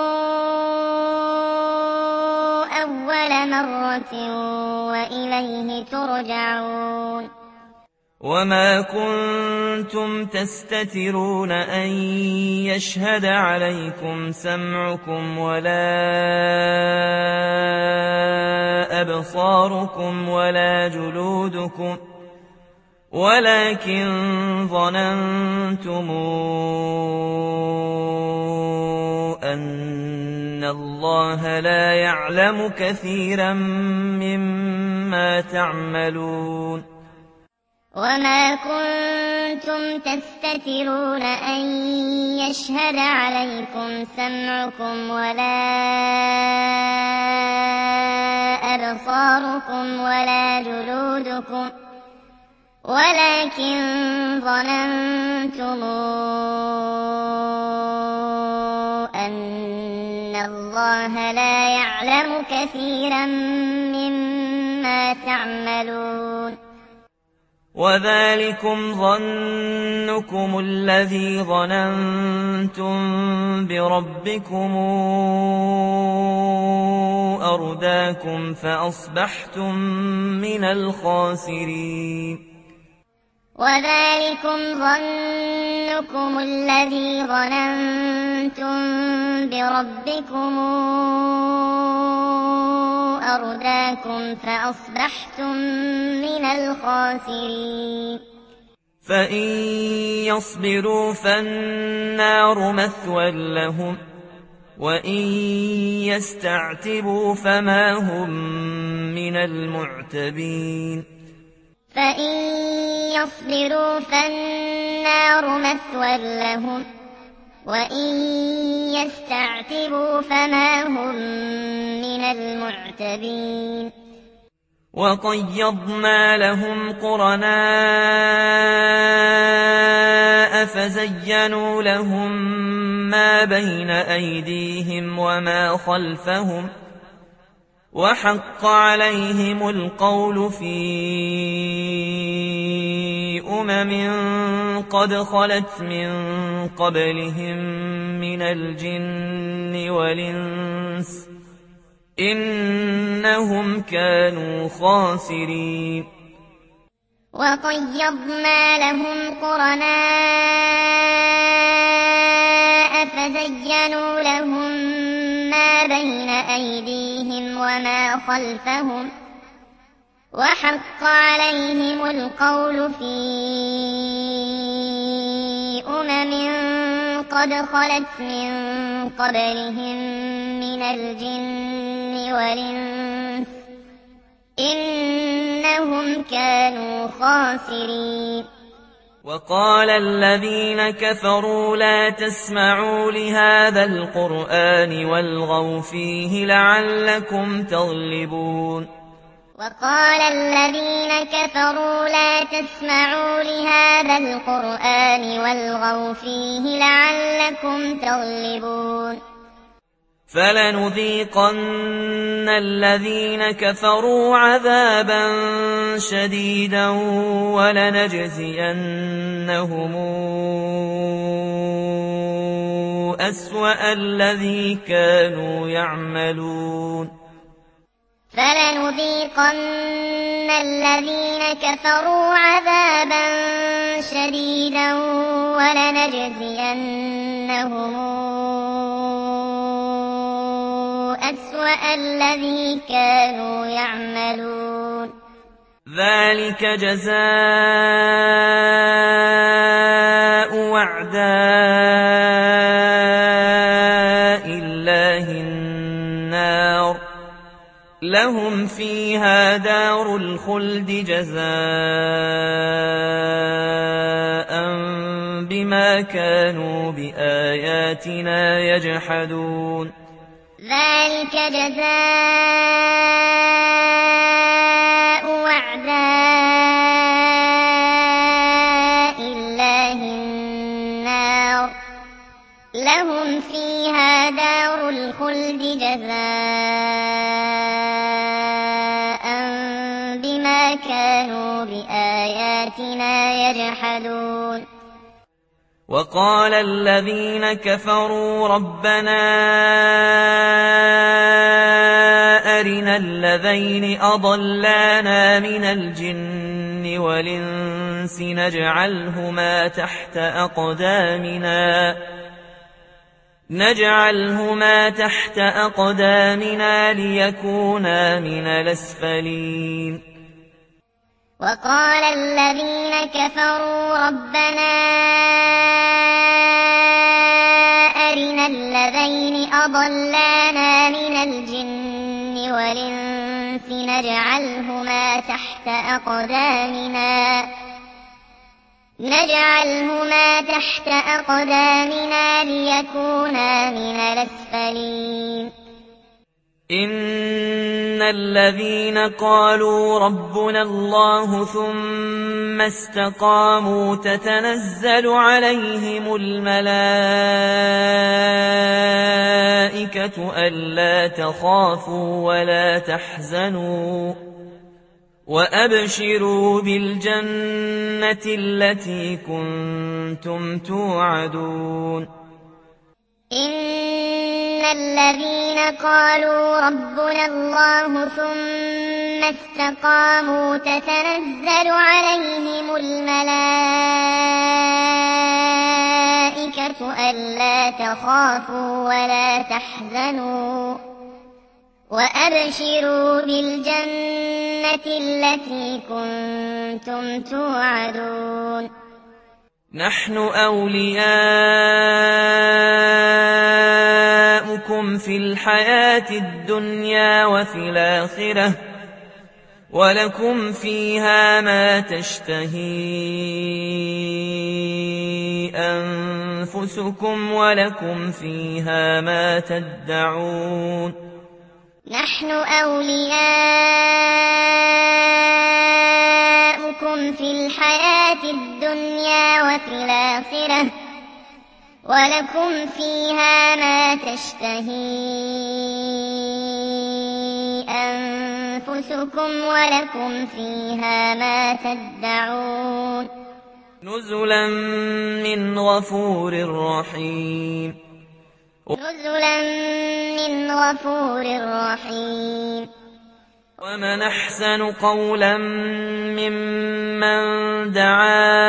[SPEAKER 2] أول مرة وإليه ترجعون.
[SPEAKER 1] وما كنتم تستترون أن يشهد عليكم سمعكم ولا أبصاركم ولا جلودكم ولكن ظننتم أن الله لا يعلم كثيرا مما تعملون.
[SPEAKER 2] وما كنتم تستترون أن يشهد عليكم سمعكم ولا أبصاركم ولا جلودكم ولكن ظننتم أن الله لا يعلم كثيرا مما تعملون.
[SPEAKER 1] وذلكم ظنكم الذي ظننتم بربكم أرداكم فأصبحتم من الخاسرين.
[SPEAKER 2] وذلكم ظنكم الذي ظننتم بربكم أرداكم فأصبحتم من الخاسرين.
[SPEAKER 1] فإن يصبروا فالنار مثوى لهم وإن يستعتبوا فما هم من المعتبين.
[SPEAKER 2] فإن يصبروا فالنار مثوى لهم وإن يستعتبوا فما هم من المعتبين.
[SPEAKER 1] وقيضنا لهم قرناء فزينوا لهم ما بين أيديهم وما خلفهم وحق عليهم القول في قد خلت من قبلهم من الجن والإنس إنهم كانوا خاسرين
[SPEAKER 2] وقيضنا لهم قرناء فزينوا لهم ما بين أيديهم وما خلفهم وحق عليهم القول في قد خلت من قبلهم من الجن والإنس إنهم كانوا خاسرين
[SPEAKER 1] وقال الذين كفروا لا تسمعوا لهذا القرآن والغوا فيه لعلكم تغلبون
[SPEAKER 2] وقال الذين كفروا لا تسمعوا لهذا القرآن والغوا فيه لعلكم تغلبون
[SPEAKER 1] فلنذيقن الذين كفروا عذابا شديدا ولنجزينهم أسوأ الذي كانوا يعملون
[SPEAKER 2] فلنذيقن الذين كفروا عذابا شديدا ولنجزينهم أسوأ الذي كانوا يعملون
[SPEAKER 1] ذلك جزاء أعداء الله النار لهم فيها دار الخلد جزاء بما كانوا بآياتنا يجحدون
[SPEAKER 2] ذلك جزاء أعداء الله النار لهم فيها دار الخلد جزاء بما كانوا بآياتنا يجحدون
[SPEAKER 1] وقال الذين كفروا ربنا أرنا الذين أضلانا من الجن والإنس نجعلهما تحت أقدامنا ليكونا من الأسفلين
[SPEAKER 2] وقال الذين كفروا ربنا أرنا الذين أضلانا من الجن والإنس نجعلهما تحت أقدامنا ليكونا من الأسفلين
[SPEAKER 1] إن الذين قالوا ربنا الله ثم استقاموا تتنزل عليهم الملائكة ألا تخافوا ولا تحزنوا وأبشروا بالجنة التي كنتم توعدون
[SPEAKER 2] إن الذين قالوا ربنا الله ثم استقاموا تتنزل عليهم الملائكة ألا تخافوا ولا تحزنوا وأبشروا بالجنة التي كنتم توعدون
[SPEAKER 1] نحن أولياؤكم في الحياة الدنيا وفي الآخرة ولكم فيها ما تشتهي أنفسكم ولكم فيها ما تدعون
[SPEAKER 2] نحن أولياؤكم في الحياة الدنيا وفي الآخرة ولكم فيها ما تشتهي أنفسكم ولكم فيها ما تدعون
[SPEAKER 1] نزلا من غفور رحيم
[SPEAKER 2] نزلا من غفور رحيم
[SPEAKER 1] ومن أحسن قولا ممن دعا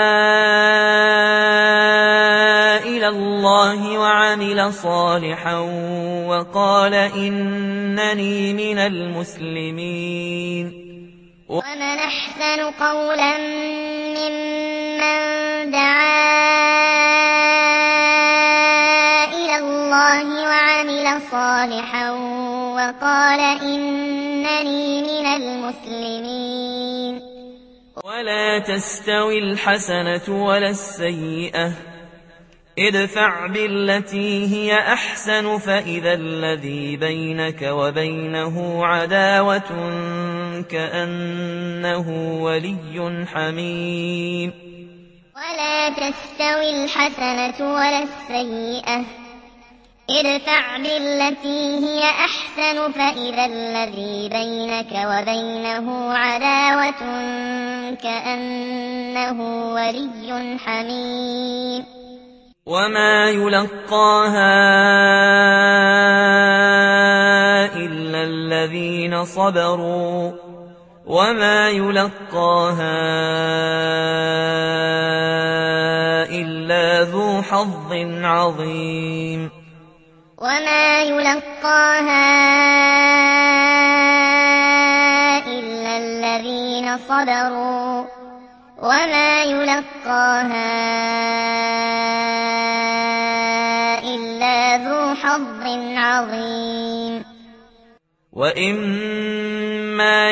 [SPEAKER 1] إلى الله وعمل صالحا وقال إنني من المسلمين
[SPEAKER 2] ومن أحسن قولا ممن دعا إلى الله وعمل صالحا وقال إنني من المسلمين
[SPEAKER 1] ولا تستوي الحسنة ولا السيئة ادفع بالتي هي أحسن فإذا الذي بينك وبينه عداوة كأنه ولي حميم
[SPEAKER 2] ولا تستوي الحسنة ولا السيئة ادفع بالتي هي أحسن فإذا الذي بينك وبينه عداوة كأنه ولي حميم
[SPEAKER 1] وما يلقاها إلا الذين صبروا وما يلقاها إلا ذو حظ عظيم
[SPEAKER 2] وما يلقاها إلا الذين صبروا وما يلقاها إلا ذو حظ عظيم
[SPEAKER 1] وإما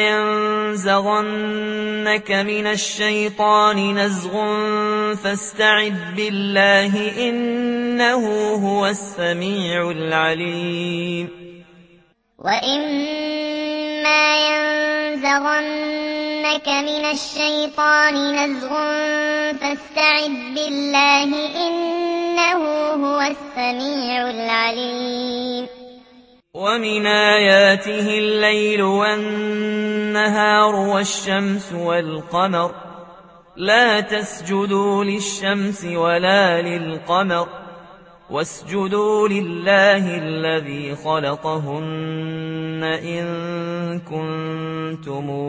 [SPEAKER 1] ينزغنك من الشيطان نزغ فاستعذ بالله إنه هو السميع العليم
[SPEAKER 2] وإما ينزغنك من الشيطان نزغ فاستعذ بالله إنه هو السميع العليم
[SPEAKER 1] ومن آياته الليل والنهار والشمس والقمر لا تسجدوا للشمس ولا للقمر واسجدوا لله الذي خلقهن إن كنتم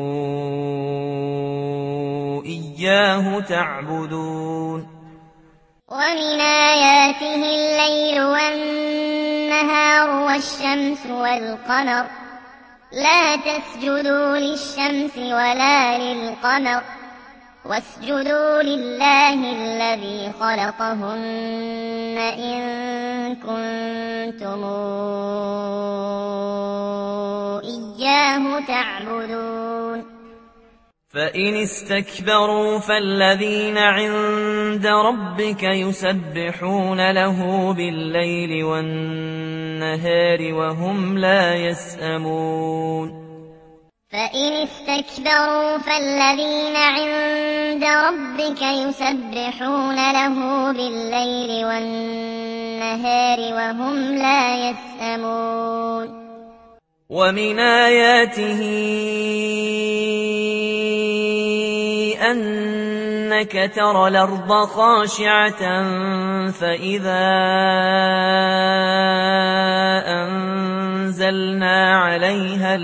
[SPEAKER 1] إياه تعبدون
[SPEAKER 2] ومن آياته الليل والنهار والشمس والقمر لا تسجدوا للشمس ولا للقمر واسجدوا لله الذي خلقهن إن كنتم إياه تعبدون
[SPEAKER 1] فإن استكبروا فالذين عند ربك يسبحون له بالليل والنهار وهم لا يسأمون
[SPEAKER 2] فإن استكبروا فالذين عند ربك يسبحون له بالليل والنهار وهم لا يسأمون
[SPEAKER 1] ومن آياته أنك ترى الأرض خاشعة فإذا أنزلنا عليها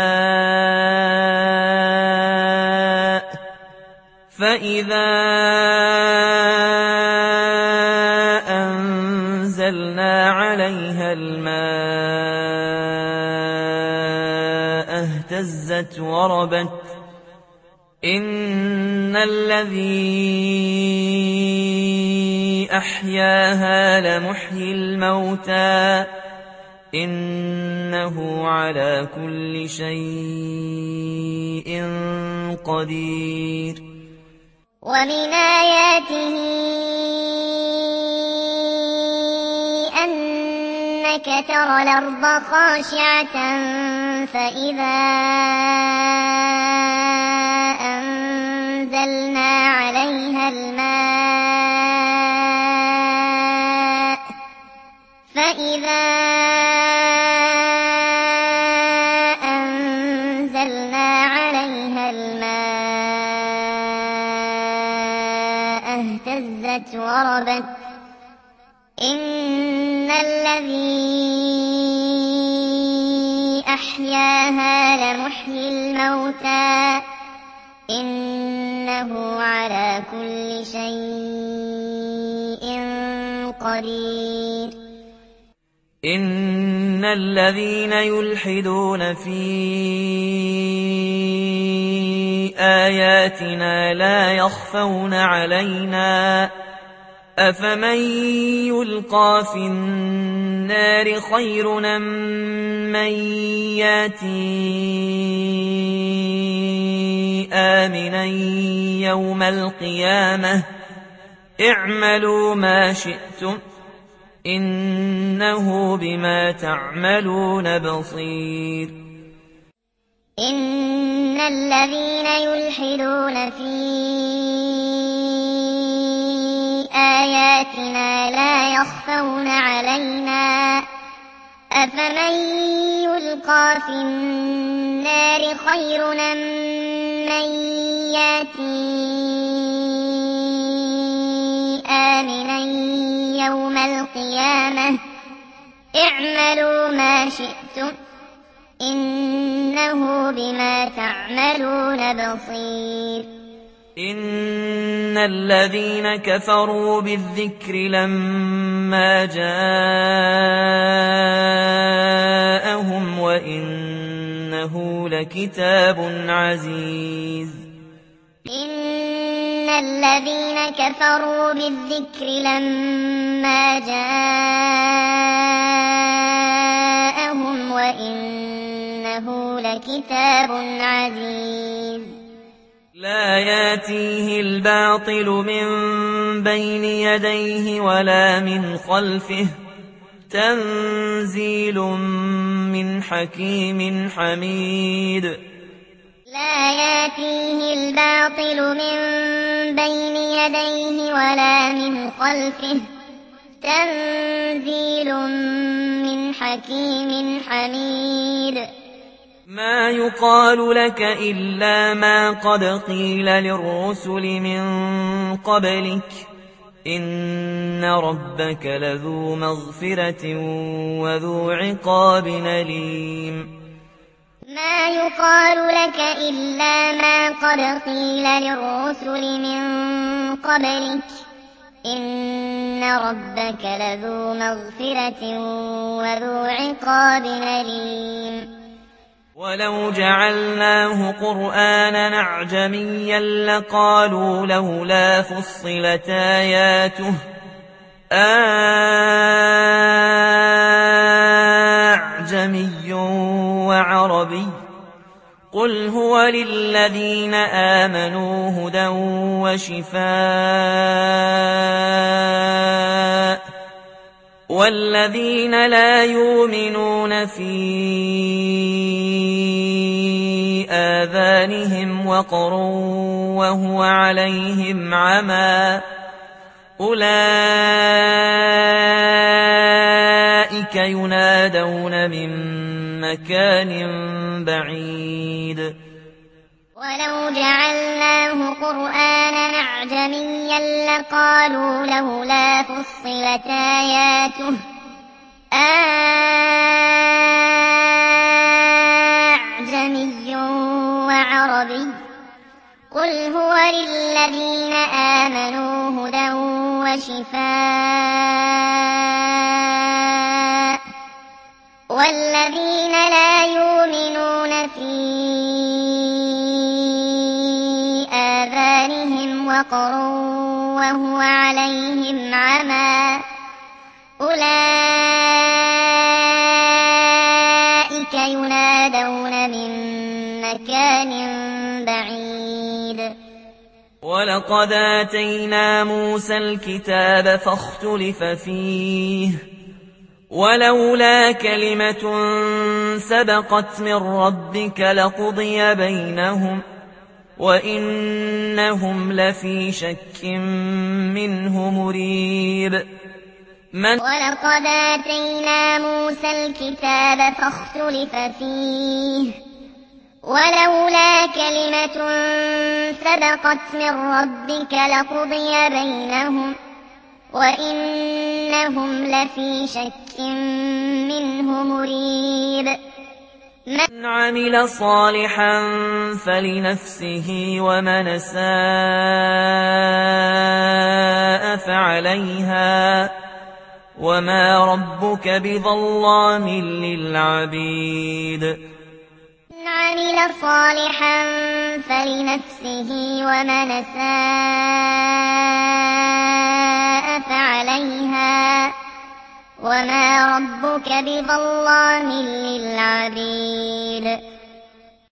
[SPEAKER 1] الماء اهتزت وربت إن الذي أحياها لمحيي الموتى إنه على كل شيء قدير
[SPEAKER 2] ومن آياته أنك ترى الأرض خاشعة فإذا أنزلنا عليها الماء فإذا أنزلنا عليها الماء اهتزت وربت إن الذي أحياها لمحيي الموتى إنه على كل شيء قدير
[SPEAKER 1] إن الذين يلحدون في آياتنا لا يخفون علينا أفمن يلقى في النار خير أم من ياتي آمنا يوم القيامة اعملوا ما شئتم إنه بما تعملون بصير
[SPEAKER 2] إن الذين يلحدون في آياتنا لا يخفون علينا أفمن يلقى في النار خير أم من ياتي آمنا يوم القيامة اعملوا ما شئتم إنه بما تعملون بصير
[SPEAKER 1] إن الذين كفروا بالذكر لما جاءهم وإنه لكتاب عزيز
[SPEAKER 2] إن الذين كفروا بالذكر لما جاءهم وإنه لكتاب عزيز
[SPEAKER 1] لا ياتيه الباطل من بين يديه ولا من خلفه تنزيل من حكيم حميد
[SPEAKER 2] لا ياتيه الباطل من بين يديه ولا من خلفه تنزيل من حكيم حميد
[SPEAKER 1] ما يقال لك إلا ما قد قيل للرسل من قبلك إن ربك لذو مغفرة وذو عقاب أليم
[SPEAKER 2] ما يقال لك إلا ما قد قيل للرسل من قبلك إن ربك لذو مغفرة وذو عقاب أليم
[SPEAKER 1] ولو جعلناه قرآنا أعجميا لقالوا لولا فصلت آياته أعجمي وعربي قل هو للذين آمنوا هدى وشفاء والذين لا يؤمنون في آذانهم وقر وهو عليهم عمى أولئك ينادون من مكان بعيد
[SPEAKER 2] ولو جعلناه قرآنا أعجميا لقالوا لولا فصلت آياته أعجمي وعربي قل هو للذين آمنوا هدى وشفاء والذين لا يؤمنون في آذانهم وقر وهو عليهم عمى أولئك ينادون من مكان بعيد
[SPEAKER 1] ولقد آتينا موسى الكتاب فاختلف فيه ولولا كلمة سبقت من ربك لقضي بينهم وإنهم لفي شك منه مريب
[SPEAKER 2] ولقد آتينا موسى الكتاب فاختلف فيه ولولا كلمة سبقت من ربك لقضي بينهم وإنهم لفي شك منه مريب
[SPEAKER 1] من عمل صالحا فلنفسه ومن أساء فعليها وما ربك بظلام للعبيد
[SPEAKER 2] من عمل صالحا فلنفسه ومن أساء فعليها وما ربك بظلام للعبيد